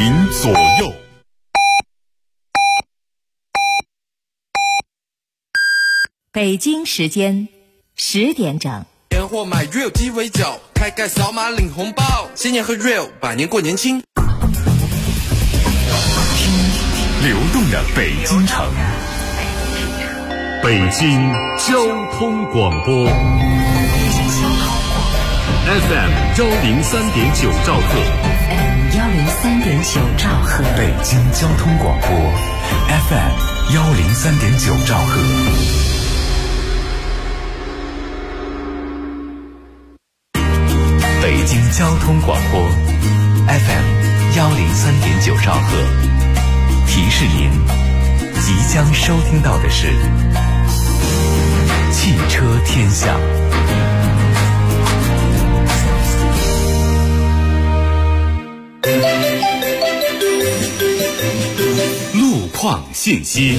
您左右。 北京时间10点整。 年货买 Real 鸡尾酒，开盖扫码领红包，新年和 Real 百年过年轻。 流动的北京城，北京交通广播 FM 103.9兆赫 103.9兆赫， 北京交通广播 FM 103.9兆赫。北京交通广播 FM 103.9兆赫，提示您即将收听到的是汽车天下。路况信息。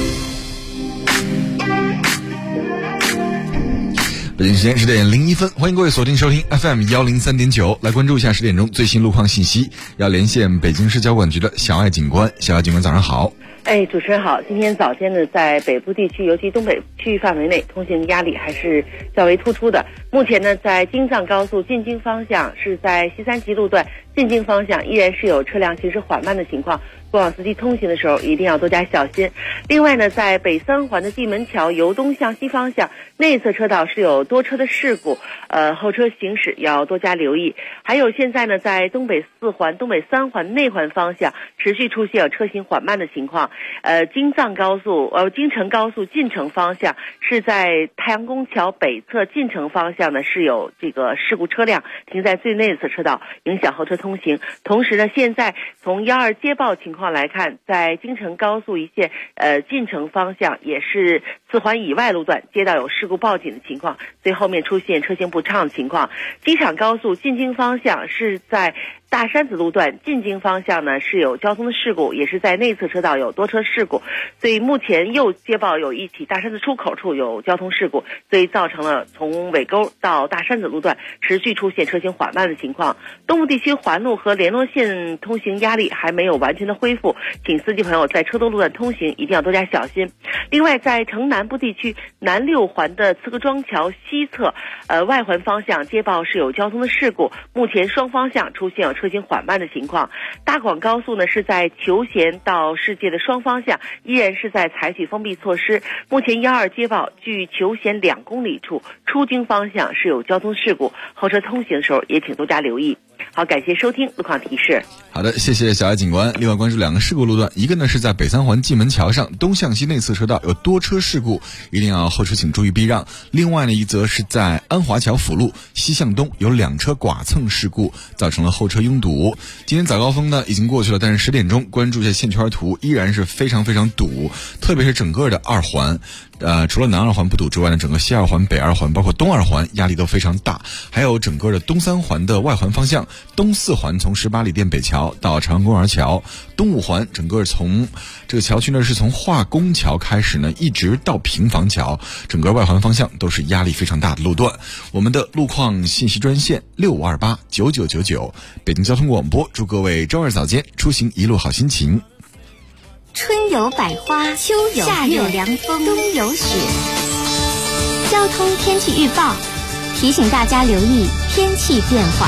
北京时间10点01分，欢迎各位锁定收听 FM 103.9，来关注一下10点钟最新路况信息。要连线北京市交管局的小爱警官，小爱警官早上好。 主持人好。今天早间呢，在北部地区，尤其东北区域范围内，通行压力还是较为突出的。目前呢，在京藏高速进京方向，是在西三旗路段进京方向，依然是有车辆行驶缓慢的情况。过往司机通行的时候一定要多加小心。另外呢，在北三环的蓟门桥由东向西方向内侧车道是有多车的事故，后车行驶要多加留意。还有现在呢，在东北四环、东北三环内环方向持续出现有车行缓慢的情况。京藏高速京承高速进城方向是在太阳宫桥北侧进城方向呢是有这个事故车辆停在最内侧车道，影响后车通行。同时呢，现在从12接报情况来看，在京承高速一线进城方向也是4环以外路段接到有事故报警的情况，所以后面出现车行不畅的情况。机场高速进京方向是在大山子路段进京方向呢是有交通的事故，也是在内侧车道有多车事故，所以目前又接报有一起大山子出口处有交通事故，所以造成了从尾沟到大山子路段持续出现车行缓慢的情况。东部地区环路和联络线通行压力还没有完全的恢复，请司机朋友在车多路段通行一定要多加小心。另外，在城南部地区南6环的刺客庄桥西侧外环方向接报是有交通的事故，目前双方向出现有车行缓慢的情况。大广高速呢是在求贤到世界的双方向依然是在采取封闭措施，目前12接报距求贤2公里处出京方向是有交通事故，后车通行的时候也请多加留意。好，感谢收听路况提示。 好的，谢谢小爱警官。另外关注2个事故路段，一个呢是在北三环蓟门桥上东向西内侧车道有多车事故，一定要后车请注意避让。另外呢一则是在安华桥辅路西向东有2车剐蹭事故，造成了后车拥堵。今天早高峰呢已经过去了，但是10点钟关注一下线圈图，依然是非常非常堵，特别是整个的2环。除了南2环不堵之外呢，整个西2环、北2环包括东2环压力都非常大，还有整个的东3环的外环方向，东4环从18里店北桥到朝阳公园桥，东5环整个从这个桥区呢是从化工桥开始呢一直到平房桥，整个外环方向都是压力非常大的路段。我们的路况信息专线65289999，北京交通广播祝各位周二早间出行一路好心情。 春有百花，秋有夏有凉风，冬有雪。交通天气预报提醒大家留意天气变化。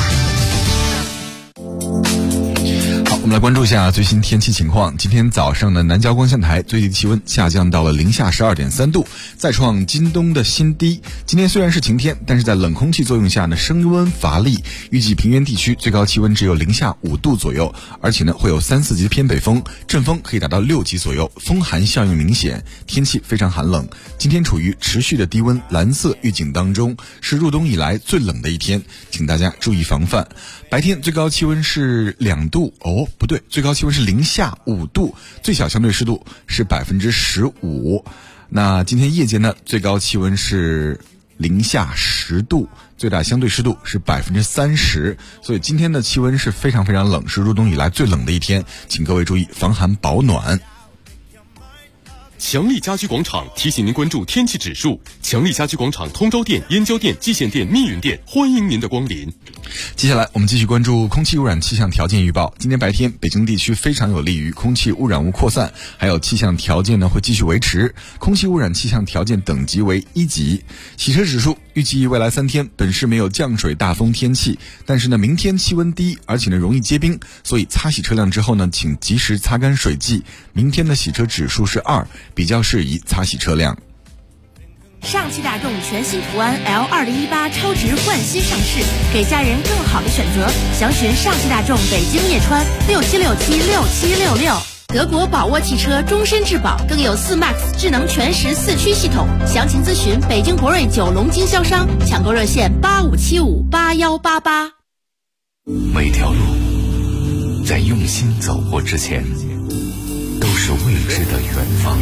好，我们来关注一下最新天气情况。今天早上的南郊光线台最低气温下降到了零下12.3度，再创今冬的新低。今天虽然是晴天，但是在冷空气作用下呢，升温乏力。预计平原地区最高气温只有零下5度左右，而且呢会有3、4级的偏北风，阵风可以达到6级左右，风寒效应明显，天气非常寒冷。今天处于持续的低温蓝色预警当中，是入冬以来最冷的一天，请大家注意防范。白天最高气温是2度，不对，最高气温是零下5度，最小相对湿度是15%。那今天夜间呢，最高气温是零下10度，最大相对湿度是30%，所以今天的气温是非常非常冷，是入冬以来最冷的一天，请各位注意防寒保暖。 强力家居广场提醒您关注天气指数。强力家居广场通州店、燕郊店、蓟县店、密云店，欢迎您的光临。 接下来我们继续关注空气污染气象条件预报。今天白天北京地区非常有利于空气污染物扩散，还有气象条件呢会继续维持，空气污染气象条件等级为1级。洗车指数预计未来3天本市没有降水大风天气，但是呢明天气温低，而且呢容易结冰，所以擦洗车辆之后呢请及时擦干水迹。明天的洗车指数是2，比较适宜擦洗车辆。 上汽大众全新途安 L2018 超值焕新上市，给家人更好的选择。详询上汽大众北京叶川67676766。德国宝沃汽车终身质保，更有4MAX 智能全时4驱系统。详情咨询北京博瑞9龙经销商，抢购热线85758188。 每条路在用心走过之前，都是未知的远方。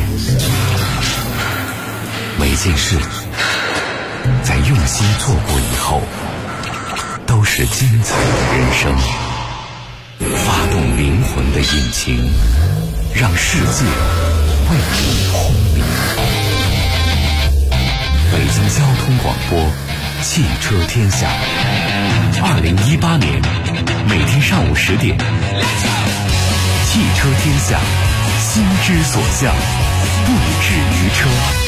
每件事在用心做过以后，都是精彩的人生。发动灵魂的引擎，让世界为你轰鸣。北京交通广播，汽车天下。2018年每天上午10点，汽车天下，心之所向，不止于车。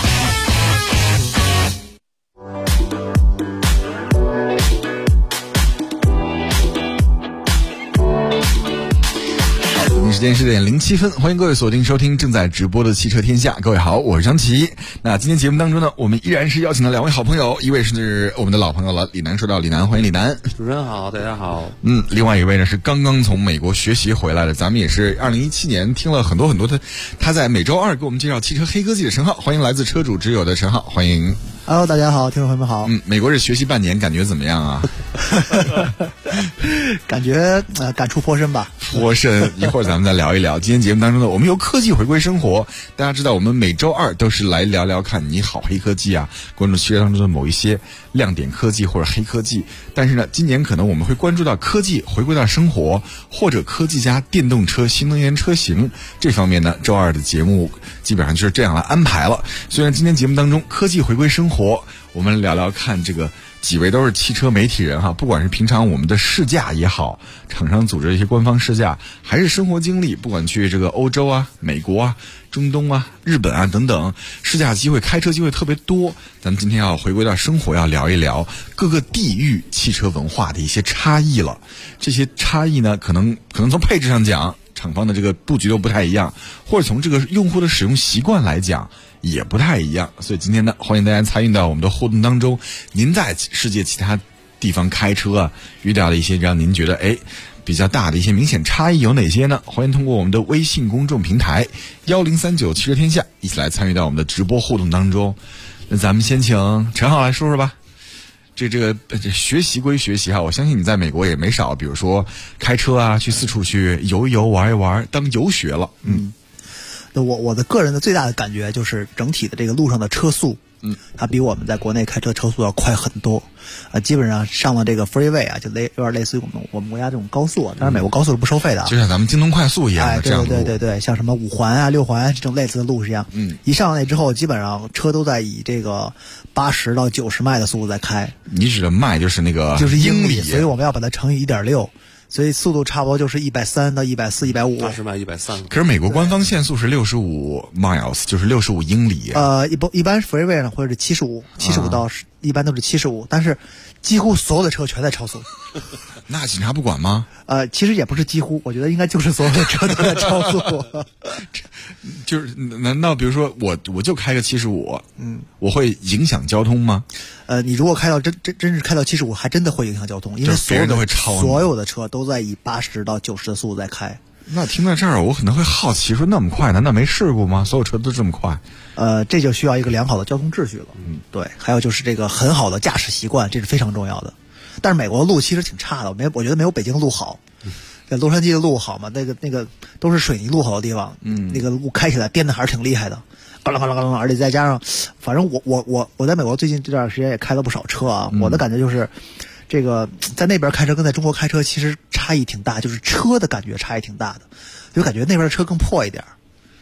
时间10点07分，欢迎各位锁定收听正在直播的汽车天下。各位好，我是张琪。那今天节目当中呢，我们依然是邀请了2位好朋友，一位是我们的老朋友了，李楠。说到李楠，欢迎李楠。 主持人好，大家好。 另外一位呢是刚刚从美国学习回来的，咱们也是2017年听了很多的，他在每周2给我们介绍汽车黑科技的陈浩，欢迎来自车主之友的陈浩，欢迎。 Hello， 大家好，听众朋友们好。 美国这学习半年，感觉怎么样啊？ 感觉感触颇深吧。 颇深，一会儿咱们再聊一聊。今天节目当中呢，我们由科技回归生活。大家知道，我们每周2都是来聊聊看你好黑科技啊，关注汽车当中的某一些亮点科技或者黑科技。但是呢，今年可能我们会关注到科技回归到生活，或者科技加电动车、新能源车型这方面呢，周2的节目基本上就是这样来安排了。虽然今天节目当中科技回归生活，我们聊聊看这个几位都是汽车媒体人哈，不管是平常我们的试驾也好，厂商组织一些官方试驾，还是生活经历，不管去这个欧洲啊、美国啊、中东啊、日本啊等等，试驾机会、开车机会特别多。咱们今天要回归到生活，要聊一聊各个地域汽车文化的一些差异了。这些差异呢，可能从配置上讲，厂方的这个布局都不太一样，或者从这个用户的使用习惯来讲也不太一样。所以今天呢，欢迎大家参与到我们的互动当中。您在世界其他地方开车啊，遇到的一些让您觉得比较大的一些明显差异有哪些呢？欢迎通过我们的微信公众平台1039汽车天下一起来参与到我们的直播互动当中。那咱们先请陈浩来说说吧。这学习归学习哈，我相信你在美国也没少，比如说开车啊，去四处去游一游、玩一玩，当游学了。 我的个人的最大的感觉就是整体的这个路上的车速，它比我们在国内开车车速要快很多，基本上上了这个 freeway 啊，就有点类似于我们国家这种高速啊，当然美国高速是不收费的啊， 就像咱们京东快速一样的这样的路。 对，像什么5环啊、6环这种类似的路是一样。一上来之后，基本上车都在以这个80到90迈的速度在开。 你指的迈就是那个就是英里，所以我们要把它乘以1.6。所以速度差不多就是130到140、150。 80迈130。 可是美国官方限速是65 miles， 就是65英里。 一般 freeway 上或者是75到一般都是75，但是几乎所有的车全在超速。 那警察不管吗？ 其实也不是几乎，我觉得应该就是所有的车都在超速。 就是难道比如说我就开个75，我会影响交通吗？ 你如果开到真是开到75，还真的会影响交通，因为别人都会超， 所有的车都在以80到90的速度在开。 那听到这儿，我可能会好奇说，那么快，难道没事故吗？所有车都这么快？ 这就需要一个良好的交通秩序了。对，还有就是这个很好的驾驶习惯，这是非常重要的。但是美国的路其实挺差的，我觉得没有北京的路好。在洛杉矶的路好嘛？那个都是水泥路好的地方，那个路开起来颠的还是挺厉害的，嘎啦嘎啦嘎啦，而且再加上，反正我在美国最近这段时间也开了不少车啊，我的感觉就是，这个在那边开车跟在中国开车其实差异挺大，就是车的感觉差异挺大的，就感觉那边的车更破一点。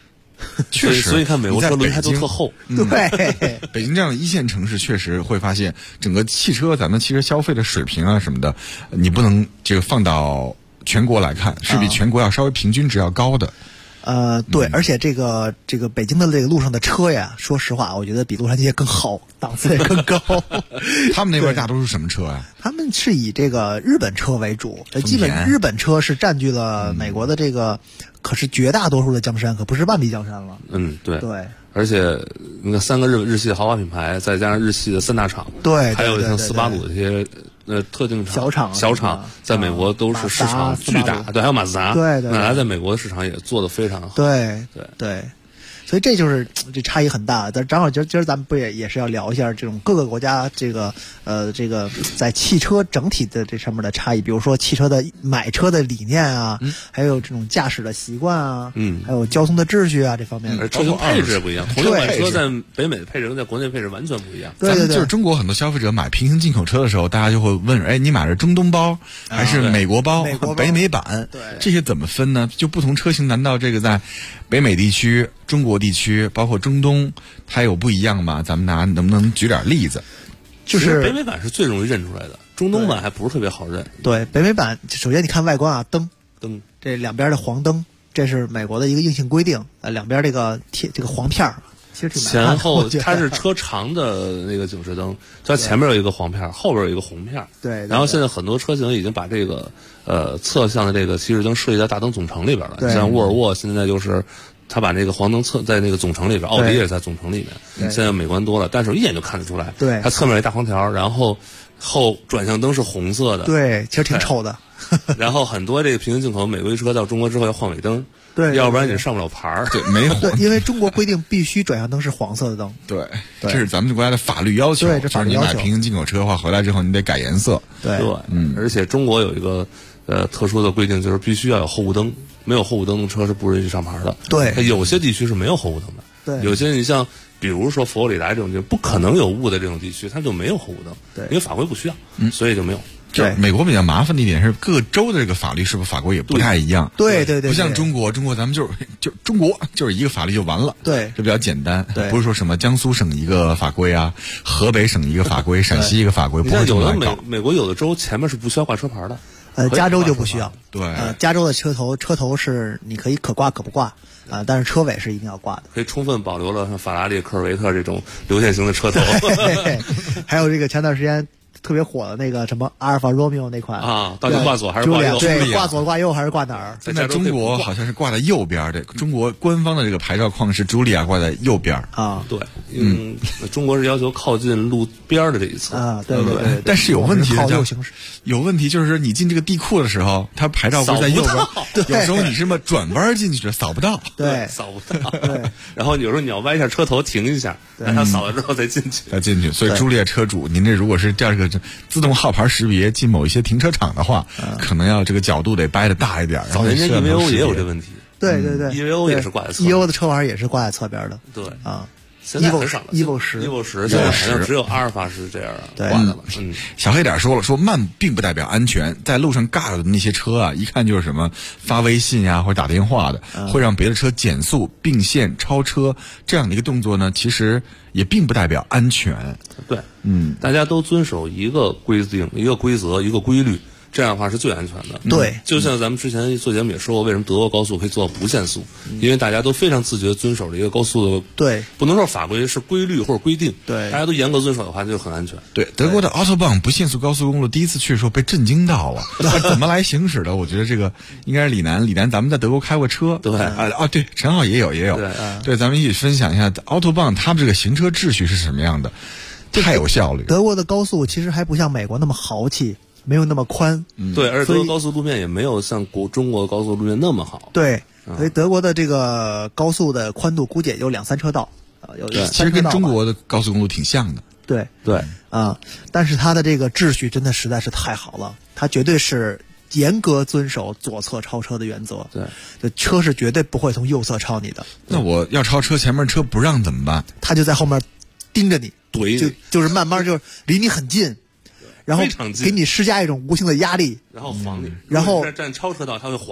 确实， 所以看美国车轮胎都特厚。 对， 北京这样的一线城市，确实会发现整个咱们汽车消费的水平啊什么的，你不能这个放到全国来看，是比全国要稍微平均值要高的。 对，而且这个北京的这个路上的车呀，说实话，我觉得比洛杉矶更好，档次也更高。 他们那边大多数什么车呀？ 他们是以这个日本车为主，基本日本车是占据了美国的这个，可是绝大多数的江山，可不是万里江山了。 对。 而且那个3个日系的豪华品牌，再加上日系的3大厂， 对， 还有像斯巴鲁这些特定小厂，在美国都是市场巨大。对，还有马自达， 对， 马自达在美国的市场也做得非常好。 对。所以这就是这差异很大。但正好今儿咱们不也是要聊一下这种各个国家这个在汽车整体的这上面的差异，比如说汽车的买车的理念啊，还有这种驾驶的习惯啊，还有交通的秩序啊这方面。 车型配置也不一样，同一款车在北美的配置跟在国内配置完全不一样。 对， 就是中国很多消费者买平行进口车的时候，大家就会问：哎，你买的中东包还是美国包、北美版？ 对， 这些怎么分呢？就不同车型，难道这个在北美地区、中国地区，包括中东，它有不一样吗？咱们能不能举点例子？ 就是北美版是最容易认出来的，中东版还不是特别好认。 对，北美版首先你看外观啊，灯这两边的黄灯，这是美国的一个硬性规定。两边这个黄片儿，其实挺前后它是车长的那个警示灯，它前面有一个黄片，后边有一个红片。 对。 然后现在很多车型已经把这个侧向的这个启示灯设计在大灯总成里边了。像沃尔沃现在就是他把那个黄灯在那个总成里边，奥迪也在总成里面。现在美观多了，但是一眼就看得出来。 对。 它侧面有一大黄条，然后后转向灯是红色的。 对，其实挺丑的。 然后很多这个平行进口美规车到中国之后要换尾灯。 对， 要不然你上不了牌儿。 对，没对，因为中国规定必须转向灯是黄色的灯。 对，这是咱们国家的法律要求。 对，这法律要求。 就是你买平行进口车的话，回来之后你得改颜色。 对， 而且中国有一个特殊的规定，就是必须要有后雾灯，没有后雾灯的车是不允许上牌的。 对， 有些地区是没有后雾灯的。 对， 有些你像比如说佛罗里达这种就不可能有雾的这种地区，它就没有后雾灯。 对， 因为法规不需要，所以就没有。 对，美国比较麻烦的一点是各州的这个法律是不是法规也不太一样？ 对， 不像中国咱们就中国就是一个法律就完了。 对， 这比较简单。 对， 不是说什么江苏省一个法规啊，河北省一个法规，陕西一个法规，不会这么来搞。 美国有的州前面是不需要挂车牌的。 加州就不需要。 对， 加州的车头是你可以可挂可不挂但是车尾是一定要挂的。 可以充分保留了像法拉利、科尔维特这种流线型的车头。 还有这个前段时间特别火的那个什么阿尔法罗密欧那款啊，到底挂左还是挂右？ 对，挂左挂右还是挂哪儿？ 在中国好像是挂在右边的，中国官方的这个牌照框是茱莉亚挂在右边啊。 对，中国是要求靠近路边的这一侧啊。对。 但是有问题靠右行驶， 有问题就是你进这个地库的时候，它牌照不是在右边，有时候你是转弯进去扫不到， 对， 扫不到。对，然后有时候你要歪一下车头停一下，让它扫了之后再进去。 所以茱莉亚车主，您这如果是这个自动号牌识别进某一些停车场的话，可能要这个角度得掰得大一点。然后人家 EVO 也有这问题。 对 ，EVO 也是挂在侧边。 EVO 的车牌也是挂在侧边的。 对啊。 现在很少了 EVO 10 现在好像只有阿尔法是这样挂的了。 小黑点说慢并不代表安全，在路上尬的那些车啊，一看就是什么发微信呀或者打电话的，会让别的车减速、并线、超车这样的一个动作呢，其实也并不代表安全。 对，大家都遵守一个规定、一个规则、一个规律。这样的话是最安全的。 对， 就像咱们之前做节目也说过，为什么德国高速可以做到不限速？因为大家都非常自觉遵守了一个高速的， 对， 不能说法规，是规律或者规定。 对， 大家都严格遵守的话，就很安全。 对，德国的 Autobahn 不限速高速公路，第一次去的时候被震惊到了，怎么来行驶的？我觉得这个应该是李楠，咱们在德国开过车。 对， 对，陈浩也有。对，咱们一起分享一下 Autobahn 他们这个行车秩序是什么样的，太有效率。 德国的高速其实还不像美国那么豪气。没有那么宽， 对，而且德国高速路面也没有像中国高速路面那么好。 对，所以德国的这个高速的宽度估计也有2-3车道， 其实跟中国的高速公路挺像的。 对但是它的这个秩序真的实在是太好了，它绝对是严格遵守左侧超车的原则。 对， 车是绝对不会从右侧超你的。 那我要超车，前面车不让怎么办？ 他就在后面盯着你， 怼， 就是慢慢就是离你很近。然后给你施加一种无形的压力， 然后晃你， 然后站超车道他会晃你，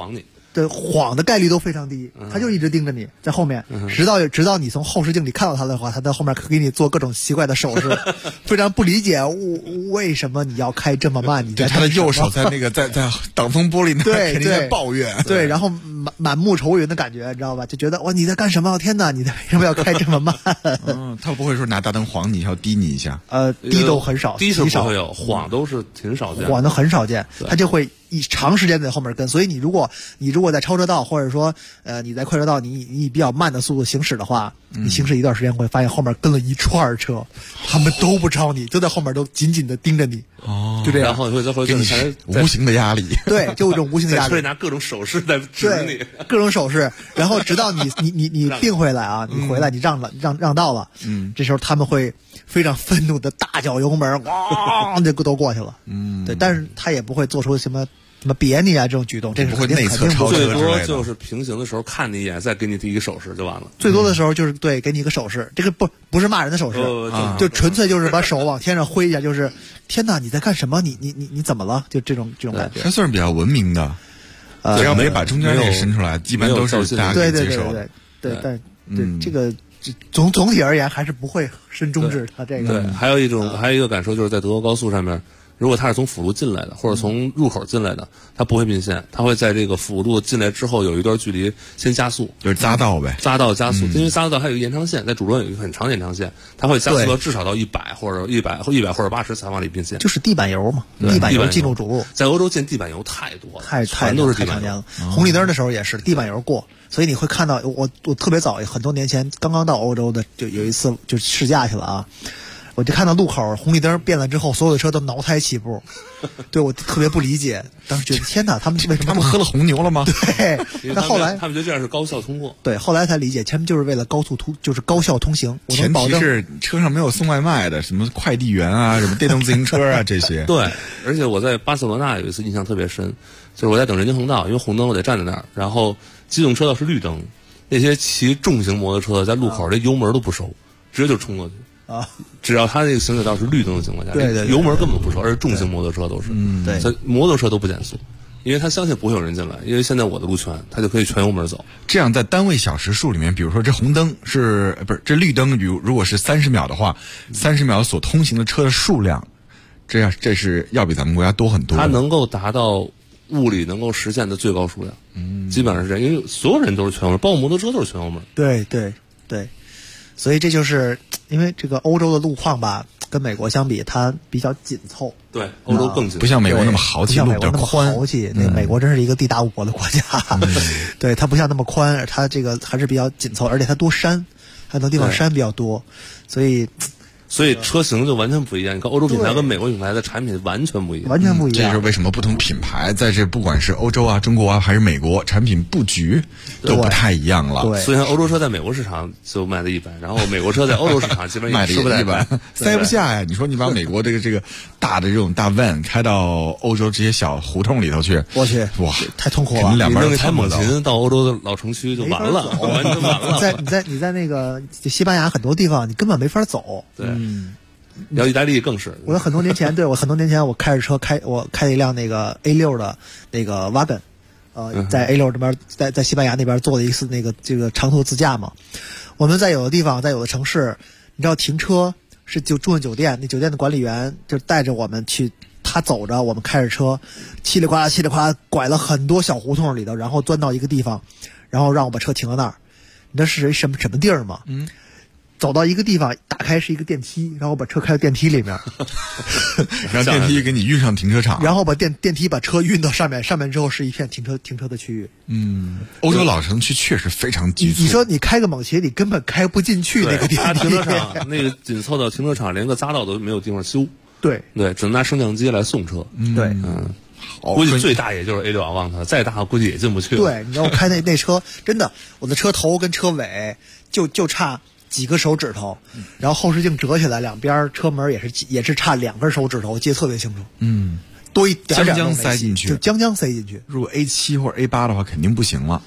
对，晃的概率都非常低，他就一直盯着你在后面，直到你从后视镜里看到他的话，他在后面给你做各种奇怪的手势，非常不理解为什么你要开这么慢。你在他的右手在那个在挡风玻璃那对肯定在抱怨， 对，然后满目愁云的感觉，你知道吧？就觉得哇，你在干什么？天哪，你为什么要开这么慢？ 他不会说拿大灯晃你，要滴你一下。 滴都很少， 滴是不会有，晃都是挺少见， 晃的很少见，他就会长时间在后面跟。所以你如果在超车道，或者说你在快车道，你以比较慢的速度行驶的话，你行驶一段时间会发现后面跟了一串车，他们都不超你，就在后面都紧紧的盯着你。就这样， 然后会给你无形的压力。 对，就有一种无形的压力。 在车里拿各种手势在指你， 各种手势，然后直到你并回来啊，你回来你让道了，这时候他们会非常愤怒的大脚油门，哇，就都过去了。对，但是他也不会做出什么别你啊这种举动，这是不会内侧超车之类的。 最多就是平行的时候看你一眼，再给你第一个手势就完了。 最多的时候就是对，给你一个手势，这个不是骂人的手势，就纯粹就是把手往天上挥一下，就是天哪，你在干什么？你怎么了？就这种感觉。 还算是比较文明的，只要没把中间那伸出来，基本都是大家可以接受的。 对，但对这个总体而言还是不会伸中指。他这个对，还有一个感受就是在德国高速上面。如果他是从辅路进来的，或者从入口进来的，他不会并线，他会在这个辅路进来之后有一段距离先加速， 就是匝道呗， 匝道加速，因为匝道还有一个延长线，在主路有一个很长的延长线，他会加速到至少到100或者80才往里并线， 就是地板油嘛，地板油进入主路， 在欧洲建地板油太多了，全都是地板油， 红绿灯的时候也是地板油过。所以你会看到，我特别早很多年前刚刚到欧洲的，就有一次就试驾去了啊。我就看到路口红绿灯变了之后，所有的车都挠胎起步，对我特别不理解。当时觉得天哪，他们为什么？ 他们喝了红牛了吗？ 对，那后来他们觉得这样是高效通过。 对，后来才理解，他们就是为了就是高效通行。 前提是车上没有送外卖的，什么快递员啊，什么电动自行车啊这些。 对，而且我在巴塞罗那有一次印象特别深，就是我在等人行横道，因为红灯我得站在那儿，然后机动车道是绿灯，那些骑重型摩托车在路口这油门都不收，直接就冲过去。只要他这个行驶道是绿灯的情况下， 对， 油门根本不收，而且重型摩托车都是， 对， 摩托车都不减速，因为他相信不会有人进来，因为现在我的路权，他就可以全油门走。 这样在单位小时数里面，比如说这红灯是不是这绿灯，如果是30秒的话，30秒所通行的车的数量，这是要比咱们国家多很多。 它能够达到物理能够实现的最高数量，基本上是这样，因为所有人都是全油门，包括摩托车都是全油门。 对。所以这就是因为这个欧洲的路况吧，跟美国相比，它比较紧凑。 对，欧洲更紧凑， 不像美国那么豪气，路比较宽。 那美国真是一个地大物博的国家，对，它不像那么宽，它这个还是比较紧凑，而且它多山，很多地方山比较多，所以车型就完全不一样。你看欧洲品牌跟美国品牌的产品完全不一样， 完全不一样。 这是为什么不同品牌在这不管是欧洲啊、中国啊还是美国，产品布局都不太一样了。 对， 所以欧洲车在美国市场就卖的一般，然后美国车在欧洲市场基本上卖的一般，塞不下呀。你说你把美国这个大的这种大 van 开到欧洲这些小胡同里头去， 我去， 哇， 太痛苦了。 两边弄一台猛禽到欧洲的老城区就完了，完全完了。 你在那个西班牙很多地方你根本没法走。 对。要意大利更是。 我很多年前我开着车我开了一辆那个 A6 的那个 wagon，在 A6 这边在西班牙那边做了一次这个长途自驾嘛。我们在有的地方，在有的城市，你知道停车是就住进酒店，那酒店的管理员就带着我们去，他走着，我们开着车，嘁里呱啦拐了很多小胡同里头，然后钻到一个地方，然后让我把车停到那儿。你知道是什么地儿吗？走到一个地方，打开是一个电梯，然后把车开到电梯里面， 让电梯给你运上停车场， 然后把电梯把车运到上面之后是一片停车的区域。 欧洲老城区确实非常急促。 你说你开个猛禽，你根本开不进去那个地方。 停车场那个紧凑的停车场，连个匝道都没有地方修。 对， 只能拿升降机来送车。 对， 估计最大也就是 A6 Avant， 再大估计也进不去了。 对，你知道我开那车真的，我的车头跟车尾就差几个手指头，然后后视镜折起来，两边车门也是差2根手指头，记得特别清楚。多一点将塞进去， 就将塞进去。 如果 A7 或者 A8 的话，肯定不行了。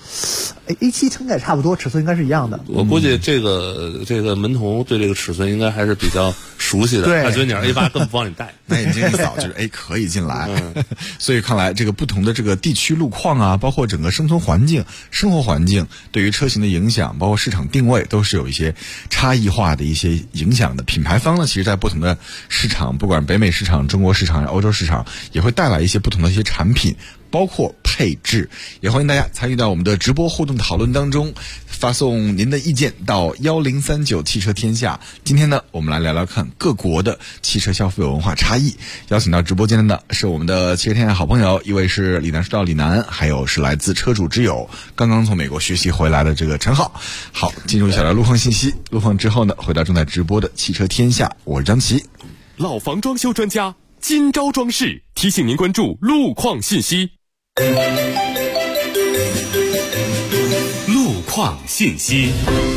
A7 应该差不多，尺寸应该是一样的。 我估计这个门童对这个尺寸应该还是比较熟悉的，他觉得你是 A8 根本不让你带， 那眼睛一扫就是可以进来。所以看来这个不同的这个地区路况啊，包括整个生存环境、生活环境对于车型的影响，包括市场定位都是有一些差异化的一些影响的。品牌方呢，其实在不同的市场，不管北美市场、中国市场、欧洲市场，也会带来一些不同的一些产品，包括配置。也欢迎大家参与到我们的直播互动讨论当中，发送您的意见到1039汽车天下。今天呢，我们来聊聊看各国的汽车消费文化差异。邀请到直播间的是我们的汽车天下好朋友，一位是李楠说到李楠，还有是来自车主之友刚刚从美国学习回来的这个陈浩。好，进入一下来路况信息。路况之后呢，回到正在直播的汽车天下，我是张琪。 老房装修专家今朝装饰提醒您关注路况信息。路况信息。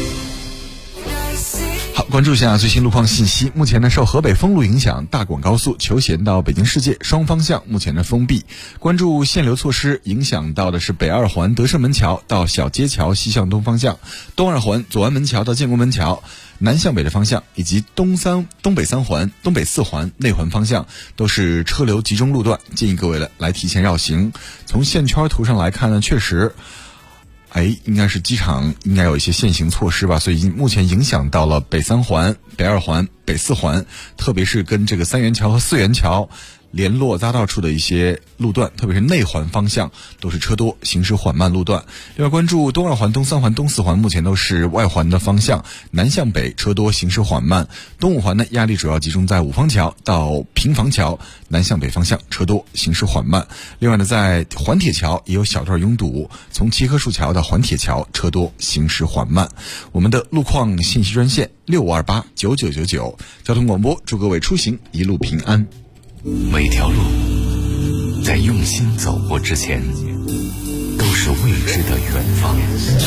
好，关注一下最新路况信息。目前呢，受河北封路影响，大广高速求贤到北京世界双方向目前的封闭。关注限流措施，影响到的是北二环德胜门桥到小街桥西向东方向，东二环左安门桥到建国门桥南向北的方向，以及东北三环、东北四环内环方向都是车流集中路段，建议各位来提前绕行。从线圈图上来看呢，确实应该是机场应该有一些限行措施吧，所以目前影响到了北三环、北二环、北四环，特别是跟这个三元桥和四元桥联络匝道处的一些路段，特别是内环方向都是车多，行驶缓慢路段。另外关注东二环、东三环、东四环，目前都是外环的方向，南向北车多，行驶缓慢。东五环呢，压力主要集中在五方桥到平房桥，南向北方向车多，行驶缓慢。另外呢，在环铁桥也有小段拥堵，从七棵树桥到环铁桥车多，行驶缓慢。我们的路况信息专线65289999，交通广播，祝各位出行一路平安。 每条路在用心走过之前，都是未知的远方。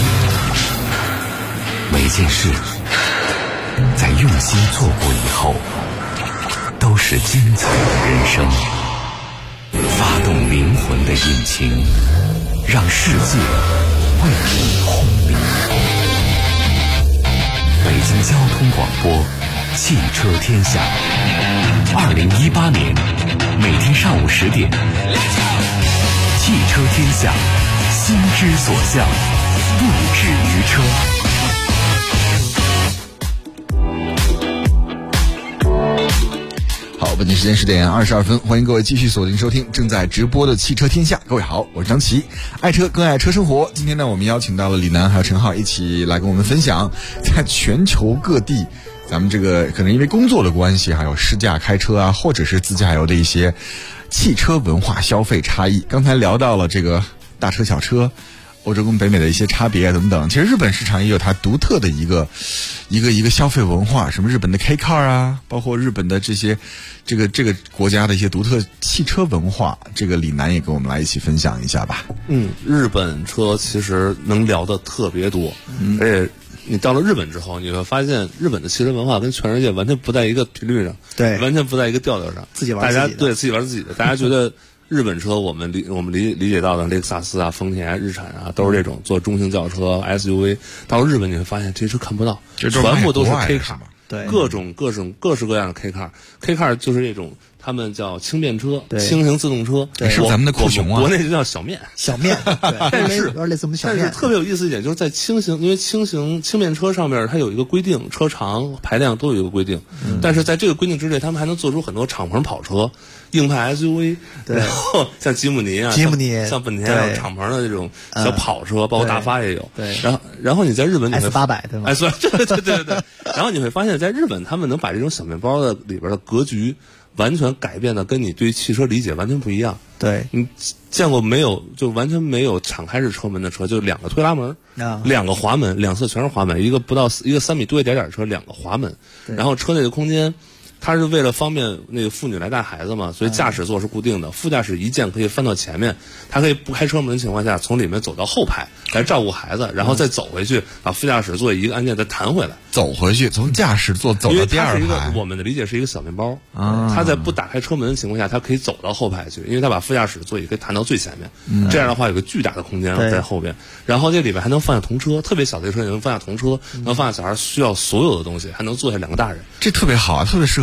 每件事在用心做过以后，都是精彩的人生。发动灵魂的引擎，让世界为你轰鸣。北京交通广播，汽车天下。2018年每天上午10点，汽车天下，心之所向，不止于车。 好，本期时间10点22分，欢迎各位继续锁定收听正在直播的汽车天下。各位好，我是张琪，爱车更爱车生活。今天呢，我们邀请到了李楠还有陈浩一起来跟我们分享，在全球各地咱们这个可能因为工作的关系，还有试驾开车啊，或者是自驾游的一些汽车文化消费差异。刚才聊到了这个大车小车，欧洲跟北美的一些差别等等。其实日本市场也有它独特的一个消费文化，什么日本的 K car 啊，包括日本的这些这个国家的一些独特汽车文化。这个李楠也跟我们来一起分享一下吧。 日本车其实能聊的特别多，而且你到了日本之后，你会发现日本的汽车文化跟全世界完全不在一个频率上， 对， 完全不在一个调调上。大家对自己玩自己的，大家觉得日本车我们理解到的雷克萨斯啊、丰田啊、日产啊，都是这种做中型轿车 SUV。到了日本你会发现这些车看不到，全部都是 K car， 对， 各式各样的 K car。K car 就是这种他们叫轻便车、轻型自动车， 是咱们的酷熊啊， 国内就叫小面。但是类似我们小面。 特别有意思一点就是在因为轻便车上面它有一个规定，车长、排量都有一个规定，但是在这个规定之内，他们还能做出很多敞篷跑车、硬派 SUV， 然后像吉姆尼啊、像本田有敞篷的这种小跑车，包括大发也有。 对， 然后你在日本你会 S800 对吗？ 对。然后你会发现在日本他们能把这种小面包的里边的格局完全改变的跟你对汽车理解完全不一样。 对， 你见过没有？就完全没有敞开式车门的车，就两个推拉门，两个滑门，两侧全是滑门，一个3米多一点的车，两个滑门，然后车内的空间。它是为了方便那个妇女来带孩子嘛，所以驾驶座是固定的，副驾驶一键可以翻到前面，它可以不开车门的情况下从里面走到后排来照顾孩子，然后再走回去把副驾驶座一个按键再弹回来， 走回去从驾驶座走到第二排。 因为它是我们的理解是一个小面包啊，它在不打开车门的情况下，它可以走到后排去，因为它把副驾驶座椅可以弹到最前面，这样的话有个巨大的空间在后边，然后这里面还能放下童车，特别小的车也能放下童车，能放下小孩需要所有的东西，还能坐下2个大人， 这特别好啊，特别适合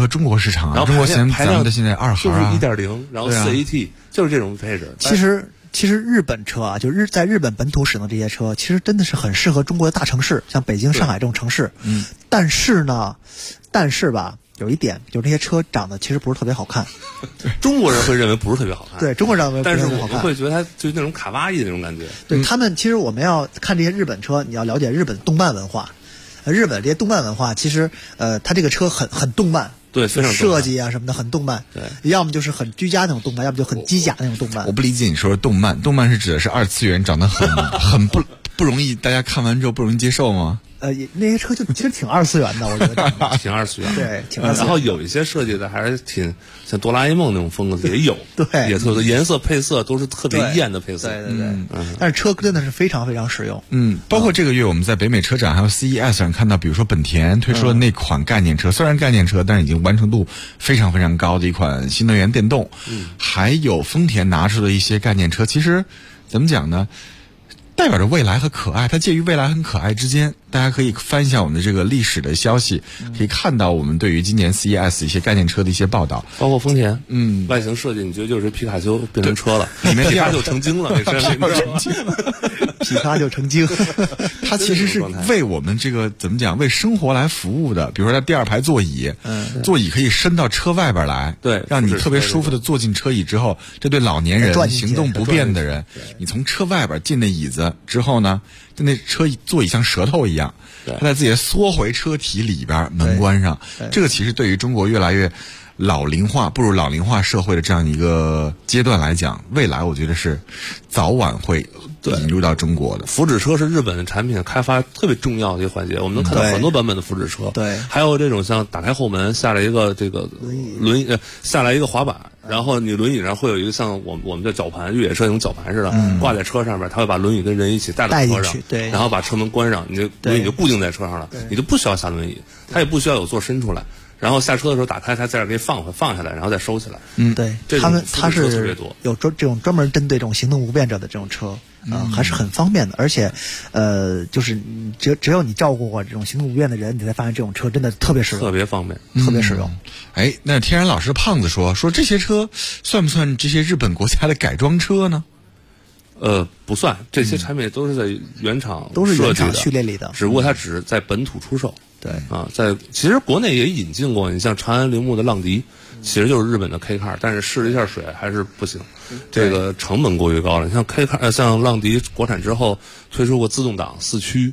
合中国市场啊。 然后中国咱们的现在2 就是行啊 1.0，然后4AT，就是这种配置。 其实日本车啊，就在日本本土使用这些车，其实真的是很适合中国的大城市，像北京、上海这种城市。但是吧，有一点就是这些车长得其实不是特别好看。 中国人会认为不是特别好看， 对中国人认为不是特别好看， 但是我们会觉得它就是那种卡哇伊的那种感觉。 对他们，其实我们要看这些日本车，你要了解日本动漫文化。日本这些动漫文化，其实它这个车很动漫。 对，非常设计啊什么的很动漫， 对， 要么就是很居家那种动漫，要么就很机甲那种动漫。 我不理解你说的动漫是指的是2次元，长得很不容易，大家看完之后不容易接受吗？ 那些车就其实挺2次元的，我觉得挺2次元， 对，挺2次元。 然后有一些设计的还是挺像哆啦 A 梦那种风格也有， 对， 也特别颜色配色都是特别艳的配色， 对。但是车真的是非常非常实用， 包括这个月我们在北美车展还有 CES 上看到，比如说本田推出了那款概念车，虽然概念车，但是已经完成度非常非常高的一款新能源电动，还有丰田拿出的一些概念车，其实怎么讲呢？代表着未来和可爱，它介于未来和可爱之间。大家可以翻一下我们的这个历史的消息，可以看到我们对于今年 CES 一些概念车的一些报道， 包括丰田，外形设计，你觉得就是皮卡丘变成车了，里面皮卡丘成精了， 皮卡丘成精， 它其实是为我们这个怎么讲，为生活来服务的。比如说它第2排座椅，座椅可以伸到车外边来， 对， 让你特别舒服的坐进车椅之后，这对老年人、行动不便的人，你从车外边进那椅子之后呢，就那车座椅像舌头一样，它再自己缩回车体里边，门关上。这个其实对于中国越来越步入老龄化社会的这样一个阶段来讲，未来我觉得是早晚会引入到中国的。 福祉车是日本的产品开发特别重要的一个环节，我们能看到很多版本的福祉车， 对， 还有这种像打开后门下来一个这个轮椅，下来一个滑板，然后你轮椅上会有一个像我们的绞盘，越野车那种绞盘似的，挂在车上面，它会把轮椅跟人一起带到车上， 对， 然后把车门关上，你的轮椅就固定在车上了，你就不需要下轮椅，它也不需要有座伸出来。然后下车的时候打开，它在这儿给你放下来，然后再收起来。 对，它是有这种专门针对这种行动不便者的这种车，还是很方便的。而且，就是只有你照顾过这种行动不便的人，你才发现这种车真的特别实用， 特别方便， 特别实用。 那天然老师胖子说这些车算不算这些日本国家的改装车呢？ 不算，这些产品都是在原厂都是原厂序列里的， 只不过它只是在本土出售。 对啊，其实国内也引进过，你像长安铃木的浪迪，其实就是日本的 K car， 但是试了一下水还是不行，这个成本过于高了。像 K car， 像浪迪国产之后推出过自动挡4驱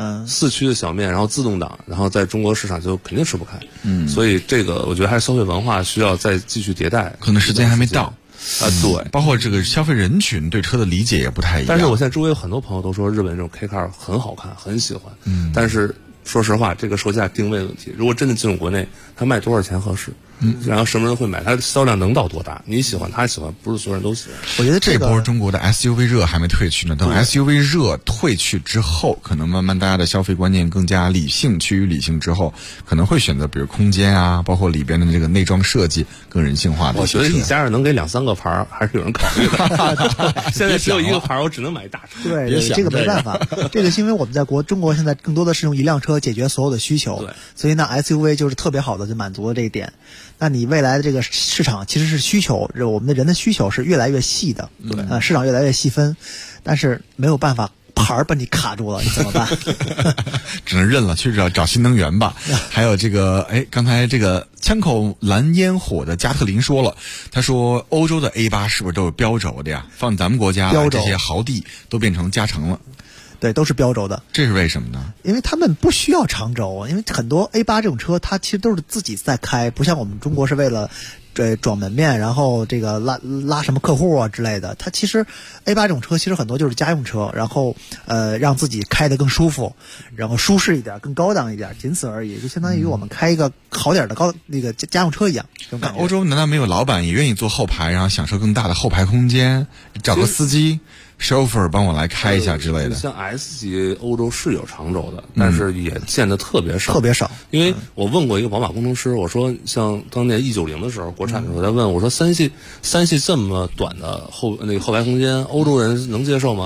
，4驱的小面，然后自动挡，然后在中国市场就肯定吃不开。所以这个我觉得还是消费文化需要再继续迭代， 可能时间还没到。 对， 包括这个消费人群对车的理解也不太一样。 但是我现在周围有很多朋友都说日本这种 K car 很好看，很喜欢。但是说实话，这个售价定位问题，如果真的进入国内，它卖多少钱合适？然后什么人会买？它的销量能到多大？你喜欢，他喜欢，不是所有人都喜欢。 我觉得这波中国的 SUV 热还没退去呢，等 SUV 热退去之后，可能慢慢大家的消费观念更加理性，趋于理性之后，可能会选择比如空间啊，包括里边的这个内装设计更人性化的。 我觉得一家人能给2、3个牌还是有人考虑的。现在只有一个牌，我只能买大车。 对，这个没办法。这个是因为我们在中国现在更多的是用一辆车解决所有的需求，所以呢 SUV 就是特别好的就满足了这一点。那你未来的这个市场其实是需求，我们的人的需求是越来越细的，市场越来越细分，但是没有办法，牌儿把你卡住了，你怎么办？ 只能认了，去找新能源吧。还有这个，刚才这个枪口蓝烟火的加特林说了，他说欧洲的 A8 是不是都是标轴的呀？放咱们国家这些豪帝都变成加长了。 对，都是标轴的。 这是为什么呢？ 因为他们不需要长轴，因为很多 A8 这种车，它其实都是自己在开，不像我们中国是为了装门面，然后这个拉什么客户啊之类的。它其实 A8 这种车其实很多就是家用车，然后让自己开得更舒服，然后舒适一点，更高档一点，仅此而已，就相当于我们开一个好点的那个家用车一样。这种感觉。 欧洲难道没有老板也愿意坐后排，然后享受更大的后排空间，找个司机chauffeur 帮我来开一下之类的？ 像 S 级欧洲是有长轴的，但是也见得特别少， 特别少。 因为我问过一个宝马工程师，我说像当年E90的时候，国产的时候，他问我说三系这么短的后排空间，欧洲人能接受吗？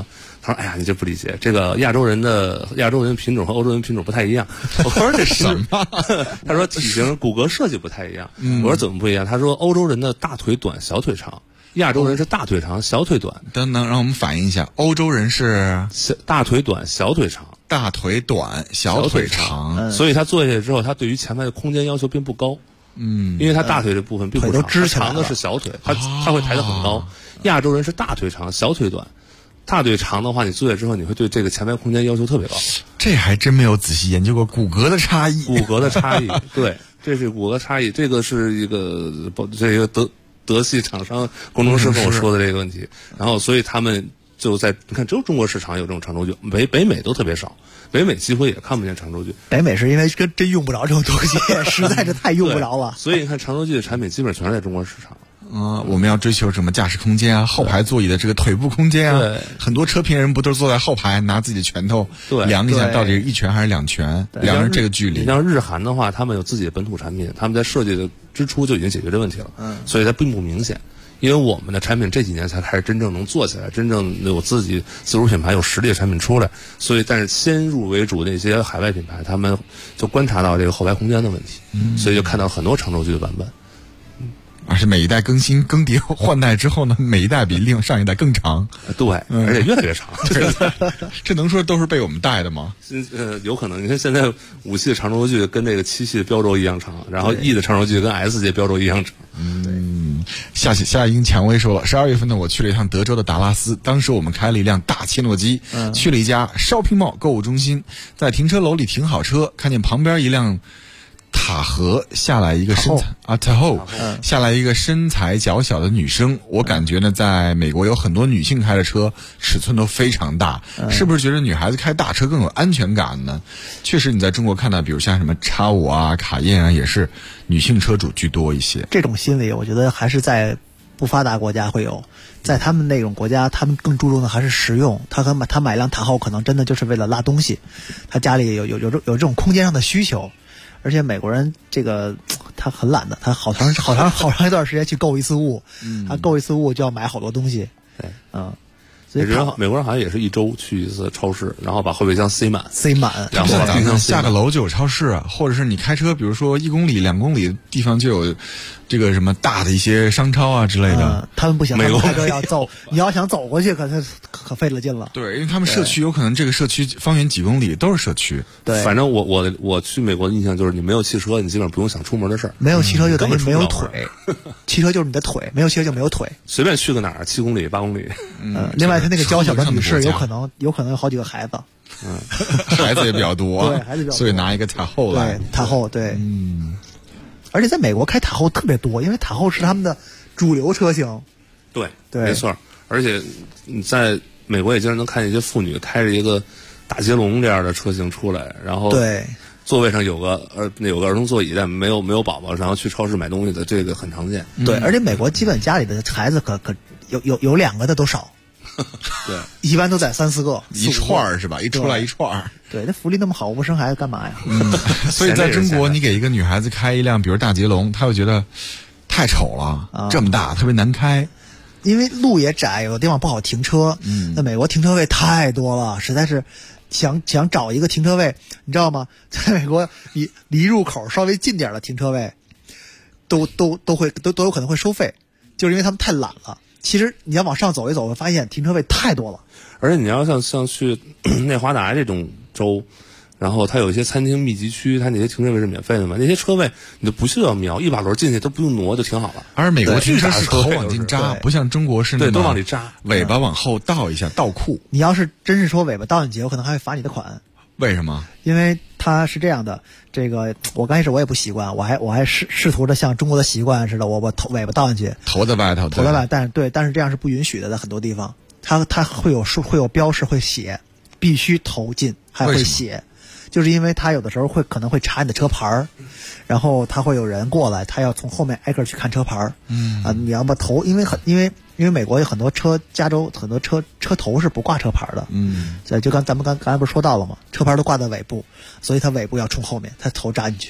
他说：“哎呀，你这不理解，这个亚洲人品种和欧洲人品种不太一样。”我说：“这什么？”他说：“体型、骨骼设计不太一样。”我说：“怎么不一样？”他说：“欧洲人的大腿短，小腿长；亚洲人是大腿长，小腿短。” 等等，让我们反映一下，欧洲人是大腿短，小腿长。 大腿短，小腿长， 所以他坐下去之后，他对于前排的空间要求并不高。因为他大腿这部分并不长，他长的是小腿，他会抬得很高。亚洲人是大腿长，小腿短。大腿长的话，你坐下之后，你会对这个前排空间要求特别高。 这还真没有仔细研究过骨骼的差异。 骨骼的差异，对，这是骨骼差异。这个是一个德系厂商工程师跟我说的这个问题。然后，所以他们就在你看，只有中国市场有这种长轴距，北美都特别少。北美几乎也看不见长轴距。 北美是因为真用不着这种东西，实在是太用不着了。 所以你看，长轴距的产品基本全是在中国市场。 我们要追求什么驾驶空间啊，后排座椅的这个腿部空间啊。 对， 很多车评人不都是坐在后排，拿自己的拳头量一下到底是一拳还是两拳，量着这个距离。 你像日韩的话，他们有自己的本土产品，他们在设计的之初就已经解决这问题了。所以它并不明显。因为我们的产品这几年才开始真正能做起来，真正有自己自主品牌、有实力的产品出来，所以但是先入为主那些海外品牌，他们就观察到这个后排空间的问题，所以就看到很多长轴距的版本。 而是每一代更新更迭换代之后呢，每一代比上一代更长。 对，而且越来越长。 这能说都是被我们带的吗？ 有可能。你看现在5系的长轴距跟这个7系的标轴一样长，然后 E 的长轴距跟 S 系标轴一样长。 夏英蔷薇说了，12月份呢，我去了一趟德州的达拉斯，当时我们开了一辆大切诺基，去了一家 shopping mall 购物中心，在停车楼里停好车，看见旁边一辆塔河下来一个下来一个身材较小的女生。我感觉呢，在美国有很多女性开的车尺寸都非常大，是不是觉得女孩子开大车更有安全感呢？确实，你在中国看到，比如像什么X5啊、卡宴啊，也是女性车主居多一些。 这种心理，我觉得还是在不发达国家会有，在他们那种国家，他们更注重的还是实用。他买辆塔后可能真的就是为了拉东西，他家里有这种空间上的需求。而且美国人这个他很懒的，他好长一段时间去购一次物，他购一次物就要买好多东西。 对， 所以美国人好像也是一周去一次超市，然后把后备箱塞满，然后把冰箱下个楼就有超市啊，或者是你开车，比如说1公里、2公里的地方就有这个什么大的一些商超啊之类的。 他们不行，他们开车要走，你要想走过去，可费了劲了。 对，因为他们社区有可能这个社区方圆几公里都是社区。 对， 反正我去美国的印象就是，你没有汽车，你基本上不用想出门的事儿。 没有汽车就等于没有腿，汽车就是你的腿，没有汽车就没有腿。 随便去个哪儿，7公里、8公里。 另外他那个娇小的女士有可能有好几个孩子。 孩子也比较多， 对，孩子比较多， 所以拿一个塔后来。 塔后，对，而且在美国开塔后特别多，因为塔后是他们的主流车型。 对，没错。而且你在美国也经常能看见一些妇女开着一个大捷龙这样的车型出来，然后对座位上有个儿童座椅，但没有宝宝，然后去超市买东西的，这个很常见。 对，而且美国基本家里的孩子可有2个的都少。 对， 一般都在3、4个， 一串是吧？一出来一串。 对，那福利那么好，我不生孩子干嘛呀？ 所以在中国，你给一个女孩子开一辆，比如大捷龙，她会觉得太丑了，这么大，特别难开。 因为路也窄，有的地方不好停车。那美国停车位太多了，实在是想找一个停车位，你知道吗？在美国，离入口稍微近点的停车位，都有可能会收费，就是因为他们太懒了。其实你要往上走一走，会发现停车位太多了。 而且你要像去内华达这种州，然后它有一些餐厅密集区，它那些停车位是免费的嘛，那些车位你就不需要瞄，一把轮进去都不用挪就停好了。 而美国停车是头往进扎，不像中国是那对都往里扎， 尾巴往后倒一下，倒库。 你要是真是说尾巴倒进去，有可能还会罚你的款。 为什么？ 因为它是这样的，这个我刚开始我也不习惯，我还试图的像中国的习惯似的，我尾巴倒进去， 头在外头， 但是这样是不允许的，在很多地方，它会有标识会写，必须头进，还会写，就是因为它有的时候可能会查你的车牌，然后他会有人过来，他要从后面挨个去看车牌，你要把头，因为美国有很多车，加州很多车头是不挂车牌的，就咱们刚才不是说到了吗？车牌都挂在尾部，所以它尾部要冲后面，它头扎进去。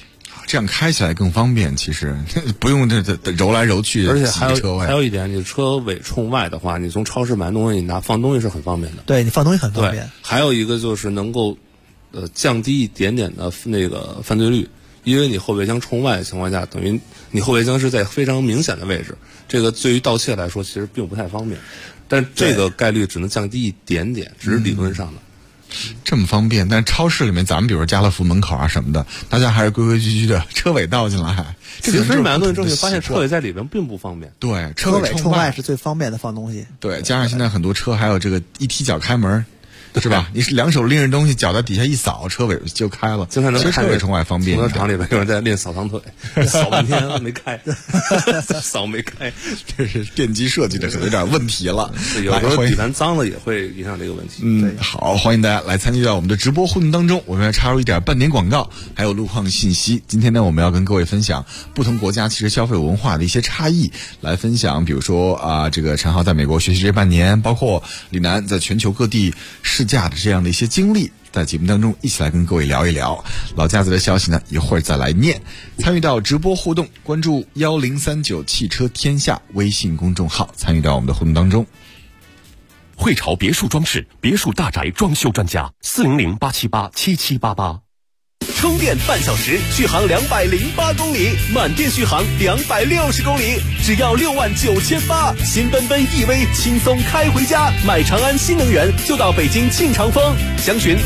这样开起来更方便，其实不用这揉来揉去， 而且还有一点，你车尾冲外的话，你从超市买东西，你拿放东西是很方便的。 对，你放东西很方便。 还有一个就是能够降低一点点的那个犯罪率，因为你后备箱冲外的情况下，等于你后备箱是在非常明显的位置，这个对于盗窃来说其实并不太方便，但这个概率只能降低一点点，只是理论上的。 这么方便，但是超市里面咱们比如家乐福门口啊什么的，大家还是规规矩矩的，车尾倒进来。 其实买完东西之后，发现车尾在里边并不方便。 对， 车尾冲外是最方便的放东西。 对，加上现在很多车还有这个一踢脚开门。是吧？你是两手拎着东西，脚在底下一扫，车尾就开了。 经常能看车尾冲外方便。 停车场里边有人在练扫堂腿，扫半天没开，扫没开， 这是电机设计的可能有点问题了。 有时候底盘脏了也会影响这个问题。 好，欢迎大家来参与到我们的直播互动当中。我们要插入一点半点广告，还有路况信息。今天呢，我们要跟各位分享不同国家汽车消费文化的一些差异，来分享，比如说这个陈浩在美国学习这半年，包括李楠在全球各地试驾的这样的一些经历，在节目当中一起来跟各位聊一聊。老家子的消息呢，一会儿再来念。参与到直播互动，关注1039汽车天下微信公众号，参与到我们的互动当中。 汇潮别墅装饰，别墅大宅装修专家，400-878-7788。 充电半小时，续航208公里，满电续航260公里，只要69800，新奔奔 EV 轻松开回家。买长安新能源就到北京庆长丰，详询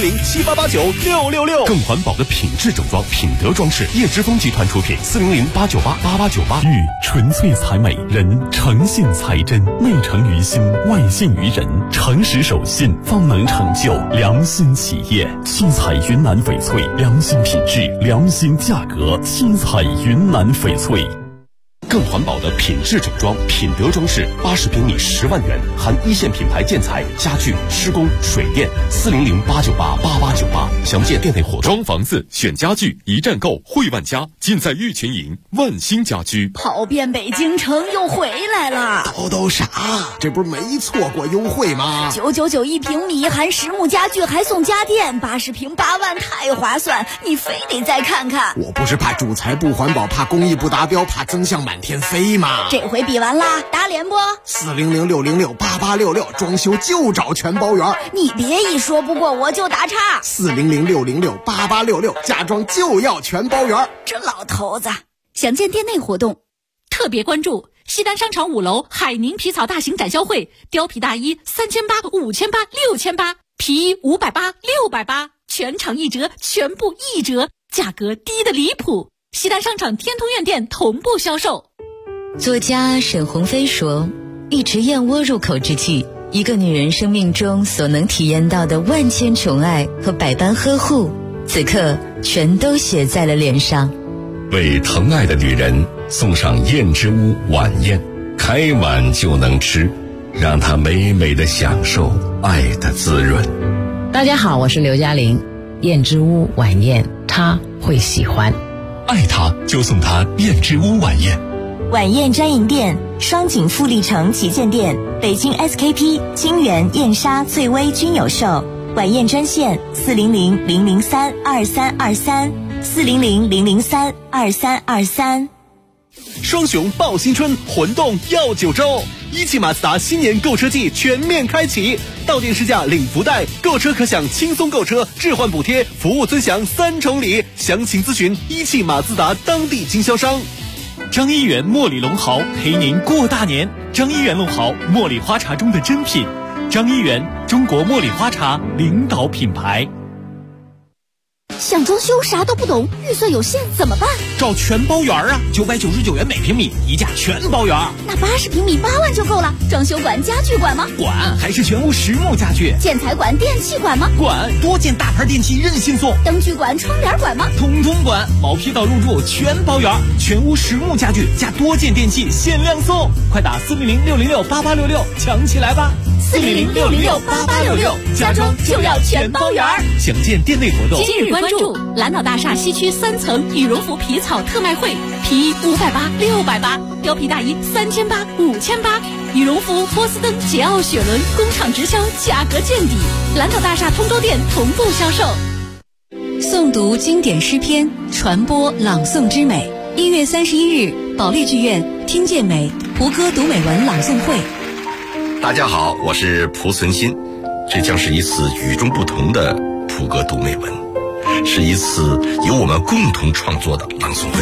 400-7889-666。 更环保的品质整装，品德装饰，叶之峰集团出品，400-898-8898。玉纯粹才美，人诚信才真，内诚于心，外信于人，诚实守信，方能成就良心企业。七彩云南翡翠，良心品质，良心价格，七彩云南翡翠。更环保的品质整装，品德装饰，80平米10万元，含一线品牌建材、家具、施工、水电，400-898-8898。详见店内活动。装房子选家具，一站购汇万家，尽在玉群营万兴家居。 跑遍北京城又回来了， 都傻，这不是没错过优惠吗 ？999一平米，含实木家具还送家电，80平8万，太划算，你非得再看看。 我不是怕主材不环保，怕工艺不达标，怕增项满天飞吗？ 这回比完啦，打脸不？400-606-8866，装修就找全包圆。你别一说不过我就打岔。 400-606-8866，家装就要全包圆。 这老头子，详见店内活动。特别关注西单商场5楼海宁皮草大型展销会，貂皮大衣3800、5800、6800，皮衣580、680，全场一折，全部一折，价格低得离谱。西单商场天通苑店同步销售。 作家沈鸿飞说，一池燕窝入口之际，一个女人生命中所能体验到的万千宠爱和百般呵护，此刻全都写在了脸上。 为疼爱的女人送上燕之屋晚宴，开碗就能吃，让她美美的享受爱的滋润。 大家好，我是刘嘉玲，燕之屋晚宴她会喜欢。 爱她就送她燕之屋晚宴。 晚宴专营店：双井富力城旗舰店、北京 SKP、金源、燕莎、翠微均有售。晚宴专线400-003-2323，400-003-2323。 双雄报新春，魂动耀9州。一汽马自达新年购车季全面开启，到店试驾领福袋，购车可享轻松购车、置换补贴、服务尊享3重礼。详情咨询一汽马自达当地经销商。张一元茉莉龙毫陪您过大年。张一元龙毫，茉莉花茶中的珍品。张一元，中国茉莉花茶领导品牌。 想装修啥都不懂，预算有限怎么办？ 找全包圆啊，999元每平米，一价全包圆。 那80平米8万就够了。装修管、家具管吗？ 管，还是全屋实木家具。 建材管、电器管吗？ 管，多件大牌电器任性送。 灯具管、窗帘管吗？ 统统管，毛坯到入住全包圆，全屋实木家具加多件电器限量送，快打400-606-8866抢起来吧 ！400-606-8866，家装就要全包圆。 详见店内活动。 今日关注蓝岛大厦西区3层羽绒服皮草特卖会，皮衣580、680，貂皮大衣3800、5800，羽绒服、波司登、捷奥雪伦工厂直销，价格见底。蓝岛大厦通州店同步销售。 诵读经典诗篇，传播朗诵之美。1月31日，保利剧院听见美蒲歌读美文朗诵会。 大家好，我是蒲存昕，这将是一次与众不同的蒲歌读美文，是一次由我们共同创作的朗诵会。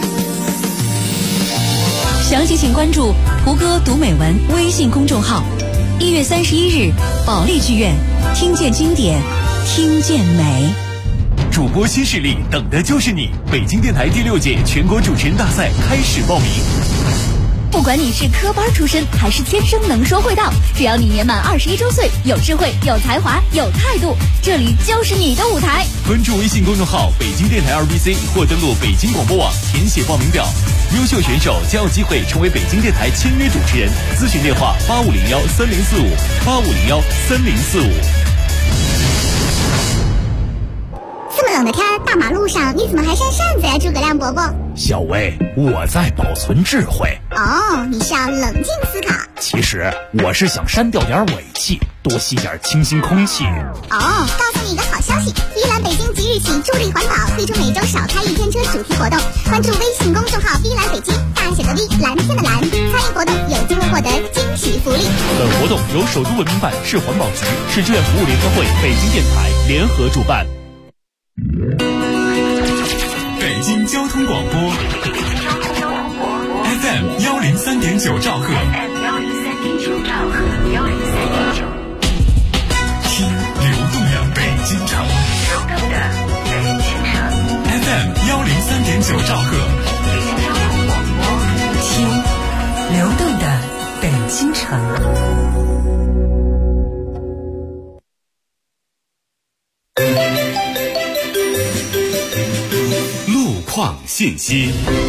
详细请关注蒲歌读美文微信公众号。1月31日，保利剧院听见经典，听见美。 主播新势力，等的就是你！北京电台第6届全国主持人大赛开始报名。 不管你是科班出身还是天生能说会道，只要你年满21周岁，有智慧、有才华、有态度，这里就是你的舞台。 关注微信公众号北京电台2BC 或登录北京广播网填写报名表，优秀选手将有机会成为北京电台签约主持人。咨询电话8501304585013045。 这么冷的天，大马路上你怎么还扇扇子呀，诸葛亮伯伯？ 小薇，我在保存智慧。 哦，你是要冷静思考。 其实我是想删掉点尾气，多吸点清新空气。 哦，告诉你一个好消息，碧蓝北京即日起助力环保，推出每周少开1天车主题活动。关注微信公众号碧蓝北京，大写的 V， 蓝天的蓝，参与活动有机会获得惊喜福利。 本活动由首都文明办、市环保局、市志愿服务联合会、北京电台联合主办。 北京交通广播 FM 103.9兆赫，听流动的北京城。FM 103.9兆赫， 听流动的北京城。 况信息。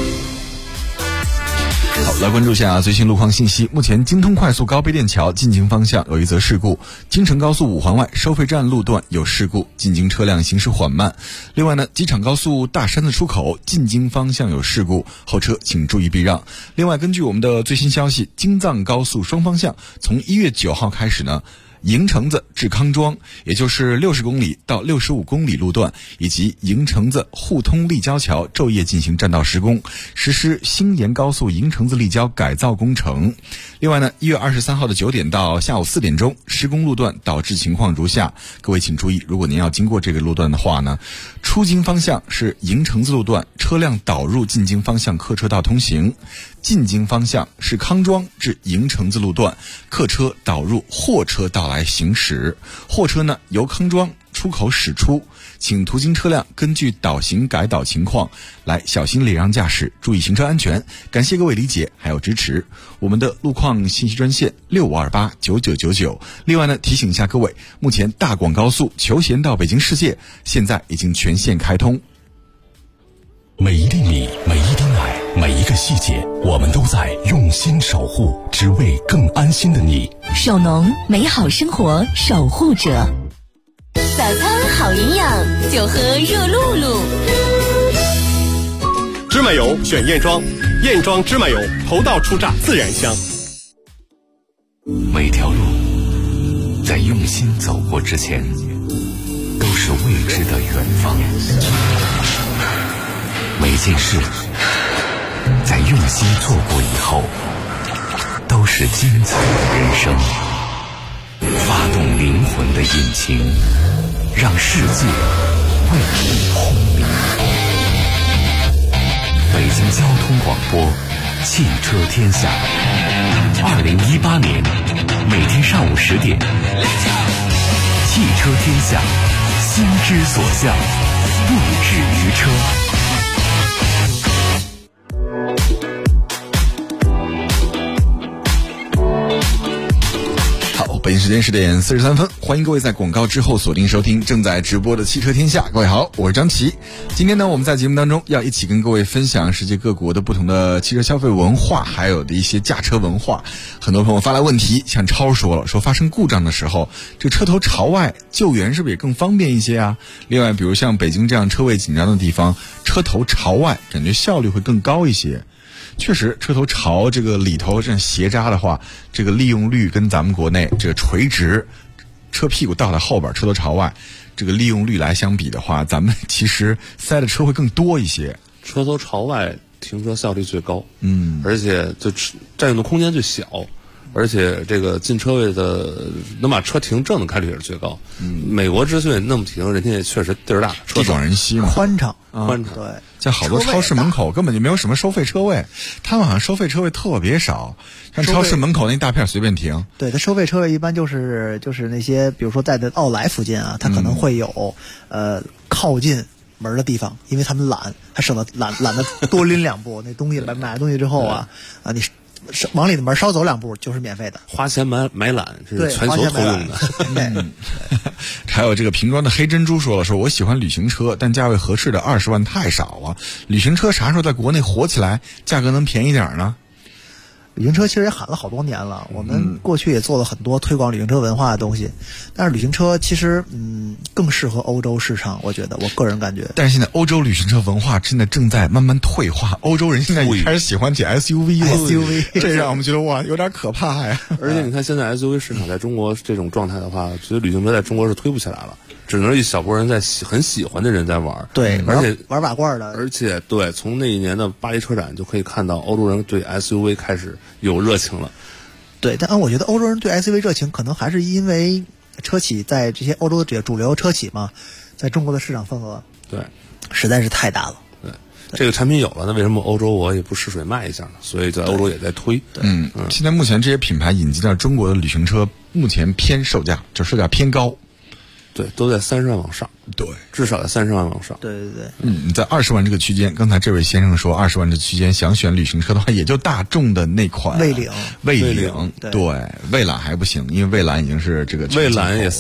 好，来关注一下最新路况信息。目前京通快速高碑店桥进京方向有一则事故，京承高速5环外收费站路段有事故，进京车辆行驶缓慢。另外呢，机场高速大山子出口进京方向有事故，后车请注意避让。另外，根据我们的最新消息，京藏高速双方向从1月9号开始呢，营城子至康庄，也就是60公里到65公里路段，以及营城子互通立交桥昼夜进行占道施工，实施新延高速营城子立交改造工程。另外呢，1月23号的9点到下午4点钟，施工路段导致情况如下，各位请注意，如果您要经过这个路段的话呢，出京方向是营城子路段，车辆导入进京方向客车道通行；进京方向是康庄至营城子路段，客车导入货车道来行驶，货车呢由康庄出口驶出，请途经车辆根据导行改导情况来小心礼让驾驶，注意行车安全。感谢各位理解还有支持。我们的路况信息专线65289999。另外呢，提醒一下各位，目前大广高速求贤到北京世界现在已经全线开通。 每一粒米，每一丁奶，每一个细节，我们都在用心守护，只为更安心的你。 手农，美好生活守护者。 早餐好营养，就喝热露露。 芝麻油选燕庄，燕庄芝麻油头道出榨，自然香。 每条路在用心走过之前，都是未知的远方。每件事在用心做过以后，都是精彩的人生。发动灵魂的引擎，让世界为你轰鸣。北京交通广播，汽车天下。2018年每天上午10点，汽车天下，心之所向，不止于车。 北京时间10点43分，欢迎各位在广告之后锁定收听正在直播的汽车天下。各位好，我是张琪。今天呢，我们在节目当中要一起跟各位分享世界各国的不同的汽车消费文化，还有的一些驾车文化。很多朋友发来问题，像超说了，说发生故障的时候，这车头朝外救援是不是也更方便一些啊？另外，比如像北京这样车位紧张的地方，车头朝外感觉效率会更高一些。确实，车头朝这个里头这样斜扎的话，这个利用率跟咱们国内这个垂直车屁股倒在后边，车头朝外， 这个利用率来相比的话，咱们其实塞的车会更多一些， 车头朝外停车效率最高，而且就占用的空间最小，而且这个进车位的能把车停正的概率也是最高。美国之所以那么停，人家也确实地儿大， 地广人稀嘛， 宽敞。 对， 像好多超市门口根本就没有什么收费车位，他们好像收费车位特别少，像超市门口那一大片随便停。 对，它收费车位一般就是那些，比如说在奥莱附近啊，它可能会有靠近门的地方，因为他们懒，还省得懒得多拎两步，那东西买了东西之后啊你往里的门稍走两步就是免费的。 花钱买懒是全球通用的。 还有这个瓶装的黑珍珠说我喜欢旅行车，但价位合适的20万太少了。旅行车啥时候在国内火起来，价格能便宜点呢？ 旅行车其实也喊了好多年了，我们过去也做了很多推广旅行车文化的东西，但是旅行车其实更适合欧洲市场，我觉得我个人感觉。 但是现在欧洲旅行车文化现在正在慢慢退化，欧洲人现在也开始喜欢起 SUV 了，这让我们觉得哇有点可怕呀。 而且你看现在 SUV 市场在中国这种状态的话，觉得旅行车在中国是推不起来了。只能一小波人很喜欢的人在玩， 对， 而且玩瓦罐的， 而且对，从那一年的巴黎车展就可以看到欧洲人对 SUV 开始有热情了。 对，但我觉得欧洲人对 SUV 热情可能还是因为车企在这些欧洲的这些主流车企嘛，在中国的市场份额对实在是太大了。 对，这个产品有了，那为什么欧洲我也不试水卖一下呢？所以在欧洲也在推。 现在目前这些品牌引进到中国的旅行车，目前售价偏高。 对，都在30万往上， 对， 至少在30万往上。 对， 你在20万这个区间，刚才这位先生说20万这区间想选旅行车的话，也就大众的那款蔚领， 对，蔚揽还不行，因为蔚揽已经是这个蔚揽也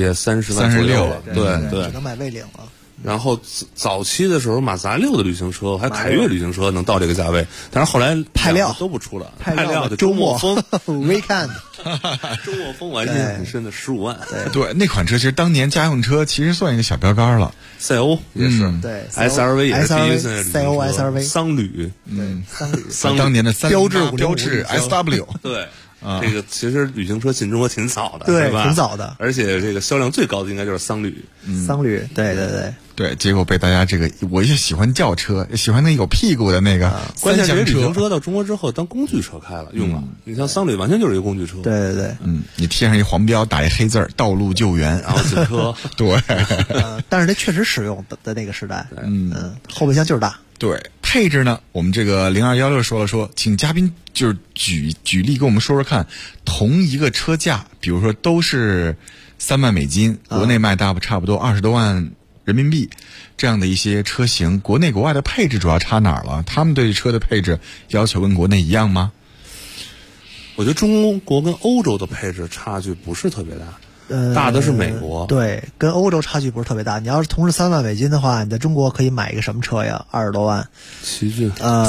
30万 36了， 对， 只能买蔚领了。 然后早期的时候，马自达6的旅行车，还凯越旅行车能到这个价位，但是后来派料都不出了， 派料的周末风 weekend， 周末风我还印象很深的15万。 对，那款车其实当年家用车其实算一个小标杆了。 赛欧也是， 对 ，SRV 也是第一个赛欧 SRV， 桑旅， 当年的标致 SW， 对。这个其实旅行车进中国挺早的， 对， 是吧？ 挺早的， 而且这个销量最高的应该就是桑旅。 桑旅，对， 结果被大家我也喜欢轿车，喜欢那有屁股的那个关键是旅行车到中国之后当工具车开了，用了。你像桑旅完全就是一个工具车。 对， 你贴上一黄标，打一黑字儿，道路救援， 然后警车。 对， 但是它确实实用的那个时代，后备箱就是大。 对，配置呢，我们这个0216说，请嘉宾就是举例跟我们说说看，同一个车价，比如说都是3万美金，国内卖差不多20多万人民币，这样的一些车型，国内国外的配置主要差哪儿了？他们对车的配置要求跟国内一样吗？ 我觉得中国跟欧洲的配置差距不是特别大。大的是美国， 对，跟欧洲差距不是特别大。你要是同是3万美金的话，你在中国可以买一个什么车呀？20多万， 奇骏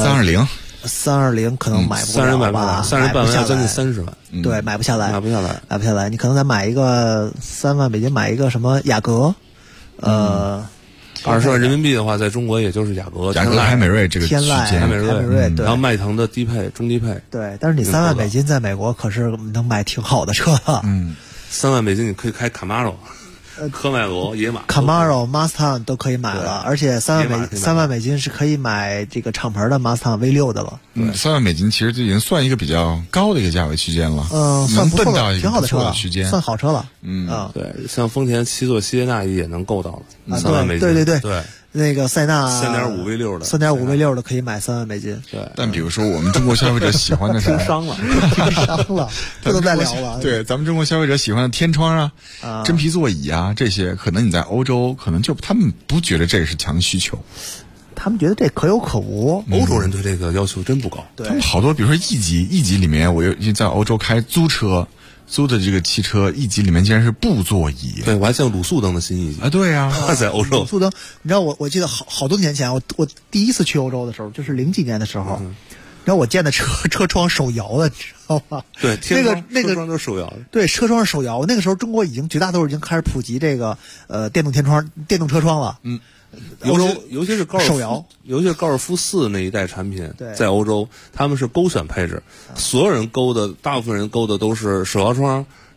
320 可能买不了吧 ？30万要将近30万， 对，买不下来。你可能再买一个3万美金买一个什么雅阁 ，20万人民币的话，在中国也就是雅阁、 凯美瑞这个天籁、 凯美瑞， 然后迈腾的低配、中低配。 对，但是你3万美金在美国可是能买挺好的车的。 3万美金你可以开卡马罗、科迈罗、野马、 Camaro、Mustang 都可以买了，而且3万美金是可以买这个厂牌的 Mustang V6的了。 3万美金其实就已经算一个比较高的一个价位区间了。 算不错的， 挺好的车了， 区间算好车了。 对，像丰田7座西耶纳也能够到了3万美金。 对。那个塞纳 3.5 V6 的 ，3.5 V6 的可以买3万美金。 对， 但比如说我们中国消费者喜欢的听伤了， 不能再聊了。 对，咱们中国消费者喜欢的天窗真皮座椅啊，这些可能你在欧洲可能他们不觉得这是强需求， 他们觉得这可有可无。 欧洲人对这个要求真不高， 他们好多，比如说 E 级里面，我又在欧洲开租的这个汽车，E级里面竟然是布座椅。 对，我还见过卤素灯的新E级啊，对呀， 在欧洲卤素灯，你知道我记得好多年前，我第一次去欧洲的时候，就是00几年的时候，然后我见的车窗手摇的，你知道吗？ 对， 那个车窗都是手摇的。 对，车窗是手摇。那个时候中国绝大多数已经开始普及这个电动车窗了。 欧洲尤其是高尔夫手摇， 尤其是高尔夫4那一代产品，在欧洲他们是勾选配置，所有人勾的，大部分人勾的都是手摇窗，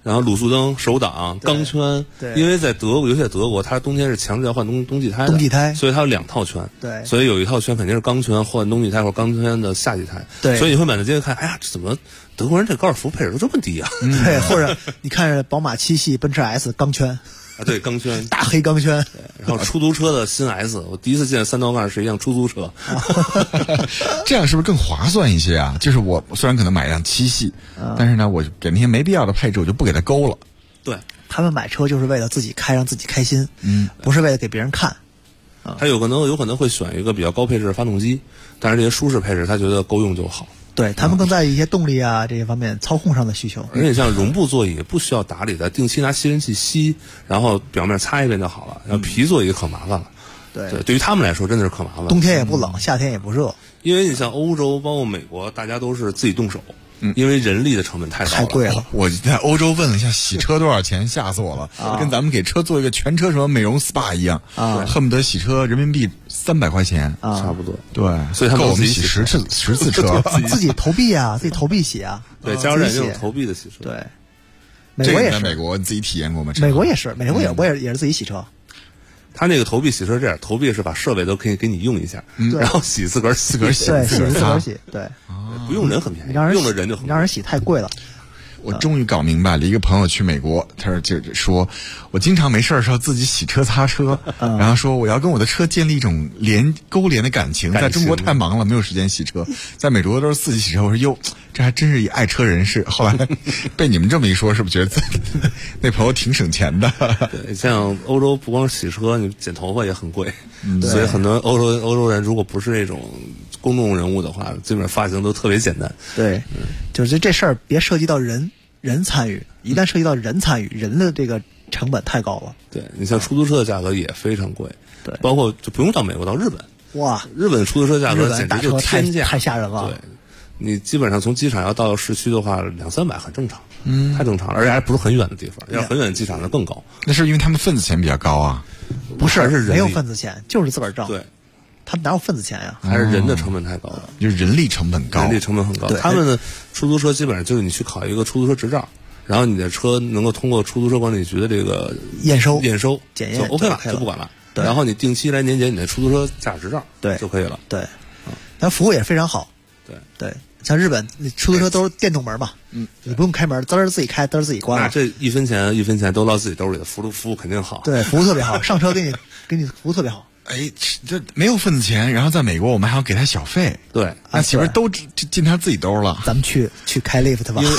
然后卤素灯、手挡、钢圈，因为在德国，尤其在德国，它冬天是强制要换冬季胎的， 冬季胎， 所以它有2套圈， 对， 所以有一套圈肯定是钢圈换冬季胎或者钢圈的夏季胎， 对， 所以你会满大街看，哎呀，这怎么德国人这高尔夫配置都这么低啊？ 对，或者你看宝马7系、奔驰 S 钢圈。 啊，对，钢圈， 大黑钢圈， 然后出租车的新 S， 我第一次见3道杠是一辆出租车， 这样是不是更划算一些啊？就是我虽然可能买一辆7系，但是呢，我给那些没必要的配置，我就不给它勾了。 对， 他们买车就是为了自己开，让自己开心，不是为了给别人看。 他有可能会选一个比较高配置的发动机，但是这些舒适配置他觉得够用就好。 对，他们更在意一些动力啊这些方面操控上的需求。 而且像绒布座椅不需要打理的，定期拿吸尘器吸，然后表面擦一遍就好了。然后皮座椅可麻烦了。 对， 对于他们来说真的是可麻烦了。 冬天也不冷，夏天也不热。 因为你像欧洲包括美国，大家都是自己动手。因为人力的成本太高了， 太贵了。 我在欧洲问了一下洗车多少钱，吓死我了，跟咱们给车做一个全车什么美容 SPA 一样，恨不得洗车人民币300块钱， 差不多。 对， 所以他们够我们洗10次车， 自己投币啊，自己投币洗啊。 对，加油站这种投币的洗车。 对，美国也是。 在美国你自己体验过吗？ 美国也是，美国我也是自己洗车。 他那个投币洗车这样，投币是把设备都可以给你用一下，然后洗自个儿洗， 对，自个儿洗，对， 不用人很便宜，用的人就很让人洗太贵了。 我终于搞明白了，一个朋友去美国，他就说，我经常没事的时候自己洗车擦车，然后说我要跟我的车建立一种勾连的感情。在中国太忙了，没有时间洗车，在美国都是自己洗车。我说哟，这还真是一爱车人士。后来被你们这么一说，是不是觉得那朋友挺省钱的？ 对，像欧洲不光是洗车，你剪头发也很贵，所以很多欧洲人如果不是那种公众人物的话，基本上发型都特别简单。 对，就是这事儿别涉及到人参与，一旦涉及到人参与，人的这个成本太高了。 对，你像出租车的价格也非常贵， 对， 包括就不用到美国，到日本， 哇， 日本出租车价格简直就是天价， 太吓人了。 对，你基本上从机场要到市区的话，200-300很正常，太正常了，而且还不是很远的地方，要很远的机场那更高。 那是因为他们份子钱比较高啊？ 不是， 还是没有份子钱，就是自个儿挣。 对。 他们哪有份子钱呀？ 还是人的成本太高了， 就是人力成本高。 人力成本很高。他们的出租车基本上就是你去考一个出租车执照，然后你的车能够通过出租车管理局的这个验收检验就 OK 了，就不管了。然后你定期来年检你的出租车驾驶执照， 对就可以了。 对，咱服务也非常好。对，像日本那出租车都是电动门嘛，你不用开门，嘚自己开，嘚自己关。 那这一分钱都到自己兜里的，服务肯定好。 对，服务特别好，上车给你服务特别好。 哎，这没有份子钱，然后在美国我们还要给他小费， 对， 那岂不是都进他自己兜了？ 咱们去开 lift 吧，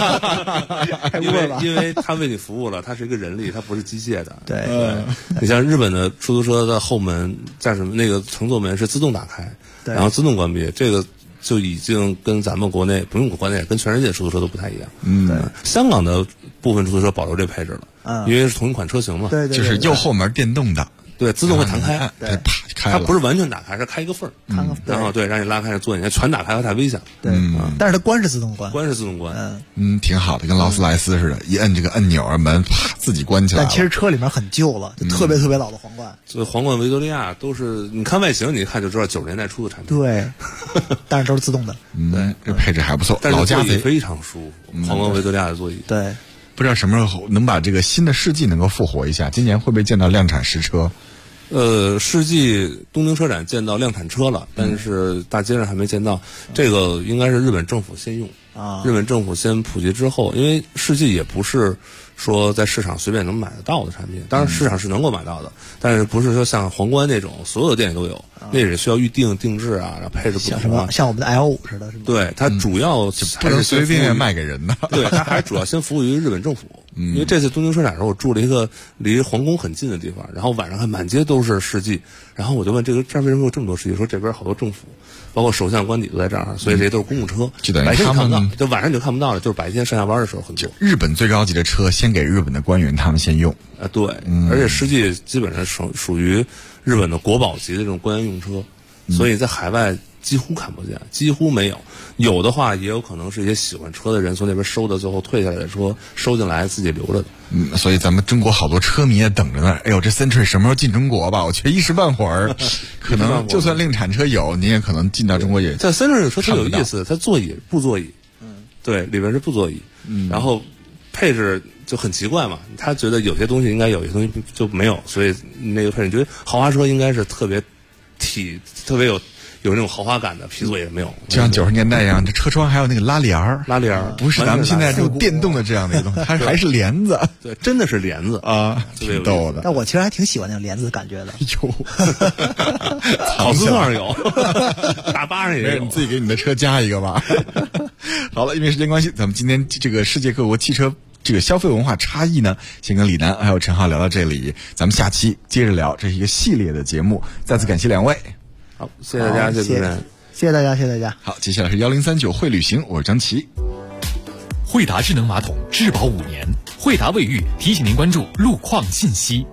因为他为你服务了，他是一个人力，他不是机械的。 对， 你像日本的出租车的后门驾驶那个乘坐门是自动打开，然后自动关闭，这个就已经跟咱们国内不用国内，跟全世界出租车都不太一样。 对， 香港的部分出租车保留这配置了，因为是同一款车型嘛， 对， 就是右后门电动的。 对，自动会弹开， 对，啪开了。 它不是完全打开，是开一个缝儿，然后对，让你拉开坐进去，全打开太危险。 对，但是它关是自动关， 是自动关， 挺好的，跟劳斯莱斯似的，一摁这个按钮，门啪自己关起来了。 但其实车里面很旧了，就特别特别老的皇冠。 这皇冠维多利亚都是，你看外形，你一看就知道90年代出的产品。 对，但是都是自动的。 对，这配置还不错， 老家贼非常舒服。皇冠维多利亚的座椅， 对， 不知道什么时候能把这个新的世纪能够复活一下，今年会不会见到量产实车？ 世纪东京车展见到量产车了，但是大街上还没见到。这个应该是日本政府先用啊，日本政府先普及之后，因为世纪也不是说在市场随便能买得到的产品，当然市场是能够买到的，但是不是说像皇冠那种所有的店里都有，那也需要预定制啊，然后配置不同， 像我们的 L5似的，是吗？ 对，它主要不能随便卖给人的， 对，它还主要先服务于日本政府。因为这次东京车展的时候，我住了一个离皇宫很近的地方，然后晚上看满街都是世纪，然后我就问这儿为什么有这么多世纪？说这边好多政府，包括首相官邸都在这儿，所以这些都是公务车，白天看不到，就晚上你就看不到了，就是白天上下班的时候很多。 日本最高级的车先给日本的官员他们先用啊，对，而且世纪基本上属于日本的国宝级的这种官员用车，所以在海外几乎看不见，几乎没有。有的话也有可能是一些喜欢车的人从那边收的，最后退下来的车收进来自己留着的。 所以咱们中国好多车迷也等着呢。哎呦，这 Century 什么时候进中国吧？我觉得一时半会儿，可能就算量产车有，你也可能进到中国也。 在 Century 车特有意思，它座椅不座椅，对，里边是不座椅，然后配置就很奇怪嘛，他觉得有些东西应该有，有些东西就没有，所以那个配置觉得豪华车应该是特别有那种豪华感的，皮座也没有， 就像90年代一样，这车窗还有那个拉帘儿，不是咱们现在这种电动的这样的一个东西，它还是帘子， 对，真的是帘子啊，挺逗的。 但我其实还挺喜欢那种帘子的感觉的。 有， 考斯上有，大巴上也有， 你自己给你的车加一个吧。好了，因为时间关系，咱们今天这个世界各国汽车这个消费文化差异呢，先跟李楠还有陈浩聊到这里，咱们下期接着聊，这是一个系列的节目。再次感谢两位。 好，谢谢大家，谢谢大家，谢谢大家。 好，接下来是1039会旅行，我是张琪。 惠达智能马桶质保5年，惠达卫浴提醒您关注路况信息。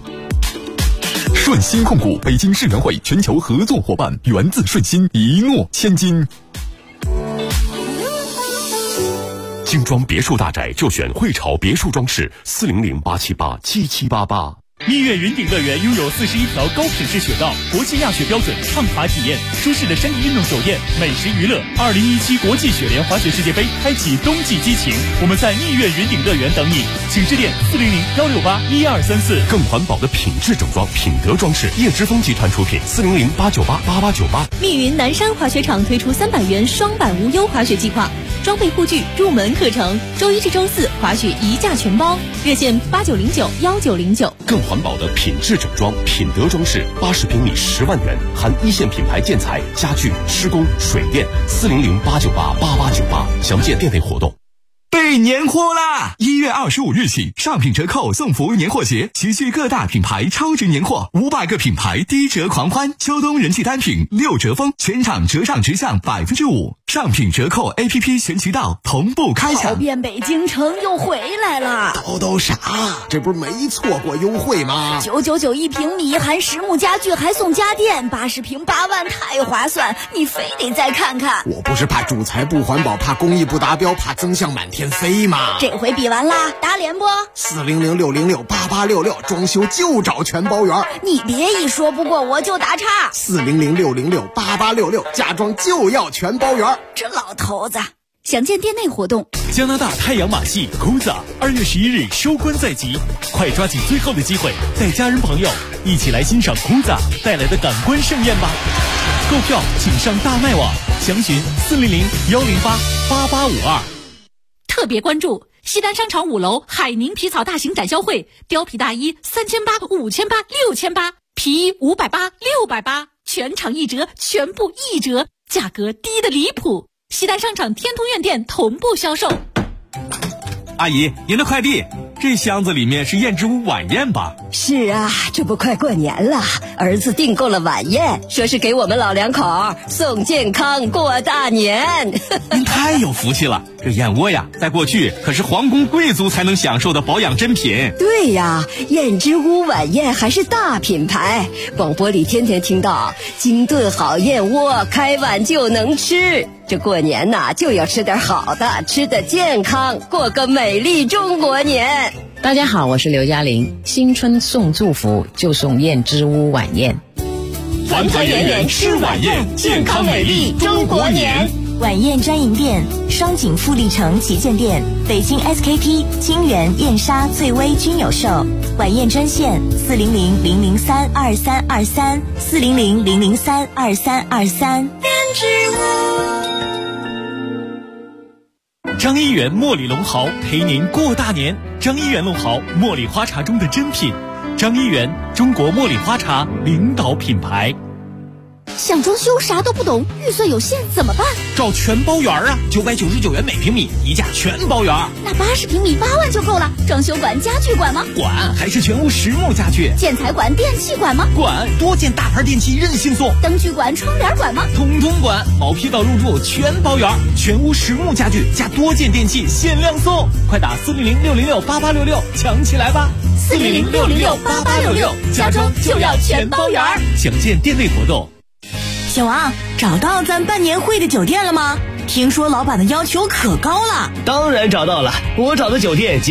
顺鑫控股北京世园会全球合作伙伴，源自顺鑫，一诺千金。精装别墅大宅就选汇潮别墅装饰，400-878-7788。 蜜月云顶乐园拥有41条高品质雪道，国际亚雪标准，畅滑体验，舒适的山地运动酒店，美食娱乐。2017国际雪联滑雪世界杯开启冬季激情，我们在蜜月云顶乐园等你，请致电400-168-1234。 更环保的品质整装，品德装饰，叶之峰集团出品，400-898-8898。 密云南山滑雪场推出300元双板无忧滑雪计划，装备护具入门课程，周一至周四滑雪一价全包，热线8909-1909。 更环保的品质整装，品德装饰，80平米10万元，含一线品牌建材、家具、施工、水电，400-898-8898。详见店内活动。 备年货啦！1月25日起，上品折扣送服年货节，齐聚各大品牌超值年货，500个品牌低折狂欢，秋冬人气单品6折封，全场折上直向5%，上品折扣 APP 全渠道同步开抢。 跑遍北京城又回来了， 都啥？这不是没错过优惠吗 ？999一平米，含实木家具还送家电，80平8万，太划算！你非得再看看。 我不是怕主材不环保，怕工艺不达标，怕增项满天飞吗？ 这回比完啦，打脸不 ？400-606-8866，装修就找全包圆。 你别一说不过我就打岔。 400-606-8866，家装就要全包圆。 这老头子。详见店内活动。 加拿大太阳马系 Kuza 2月11日收官在即，快抓紧最后的机会，带家人朋友一起来欣赏 Kuza 带来的感官盛宴吧。购票请上大麦网，详询400-108-8852。 特别关注西单商场5楼海宁皮草大型展销会，貂皮大衣3800、5800、6800，皮衣580、680，全场一折，全部一折，价格低得离谱。西单商场天通苑店同步销售。 阿姨，您的快递，这箱子里面是燕之屋晚宴吧？ 是啊，这不快过年了，儿子订购了晚宴，说是给我们老两口送健康过大年。 您太有福气了，这燕窝呀，在过去可是皇宫贵族才能享受的保养珍品。 对呀，燕之屋晚宴还是大品牌，广播里天天听到精炖好燕窝，开碗就能吃。这过年呐，就要吃点好的，吃得健康，过个美丽中国年。 大家好，我是刘嘉玲。新春送祝福就送燕之屋晚宴， 团团圆圆吃晚宴，健康美丽中国年。 晚宴专营店：双井富力城旗舰店、北京 SKP、金源、燕莎、醉威均有售。晚宴专线400-003-2323 400-003-2323。 张一元茉莉龙毫陪您过大年。张一元龙毫，茉莉花茶中的珍品。张一元，中国茉莉花茶领导品牌。 想装修啥都不懂，预算有限怎么办？ 找全包圆啊，999元每平米，一价全包圆。 那80平米8万就够了。装修管、家具管吗？ 管，还是全屋实木家具。 建材管、电器管吗？ 管，多件大牌电器任性送。 灯具管、窗帘管吗？ 通通管，毛坯到入住全包圆，全屋实木家具加多件电器限量送。快打400-606-8866，抢起来吧 ！400-606-8866，家装就要全包圆。 详见店内活动。 小王，找到咱办年会的酒店了吗？听说老板的要求可高了。 当然找到了，我找的酒店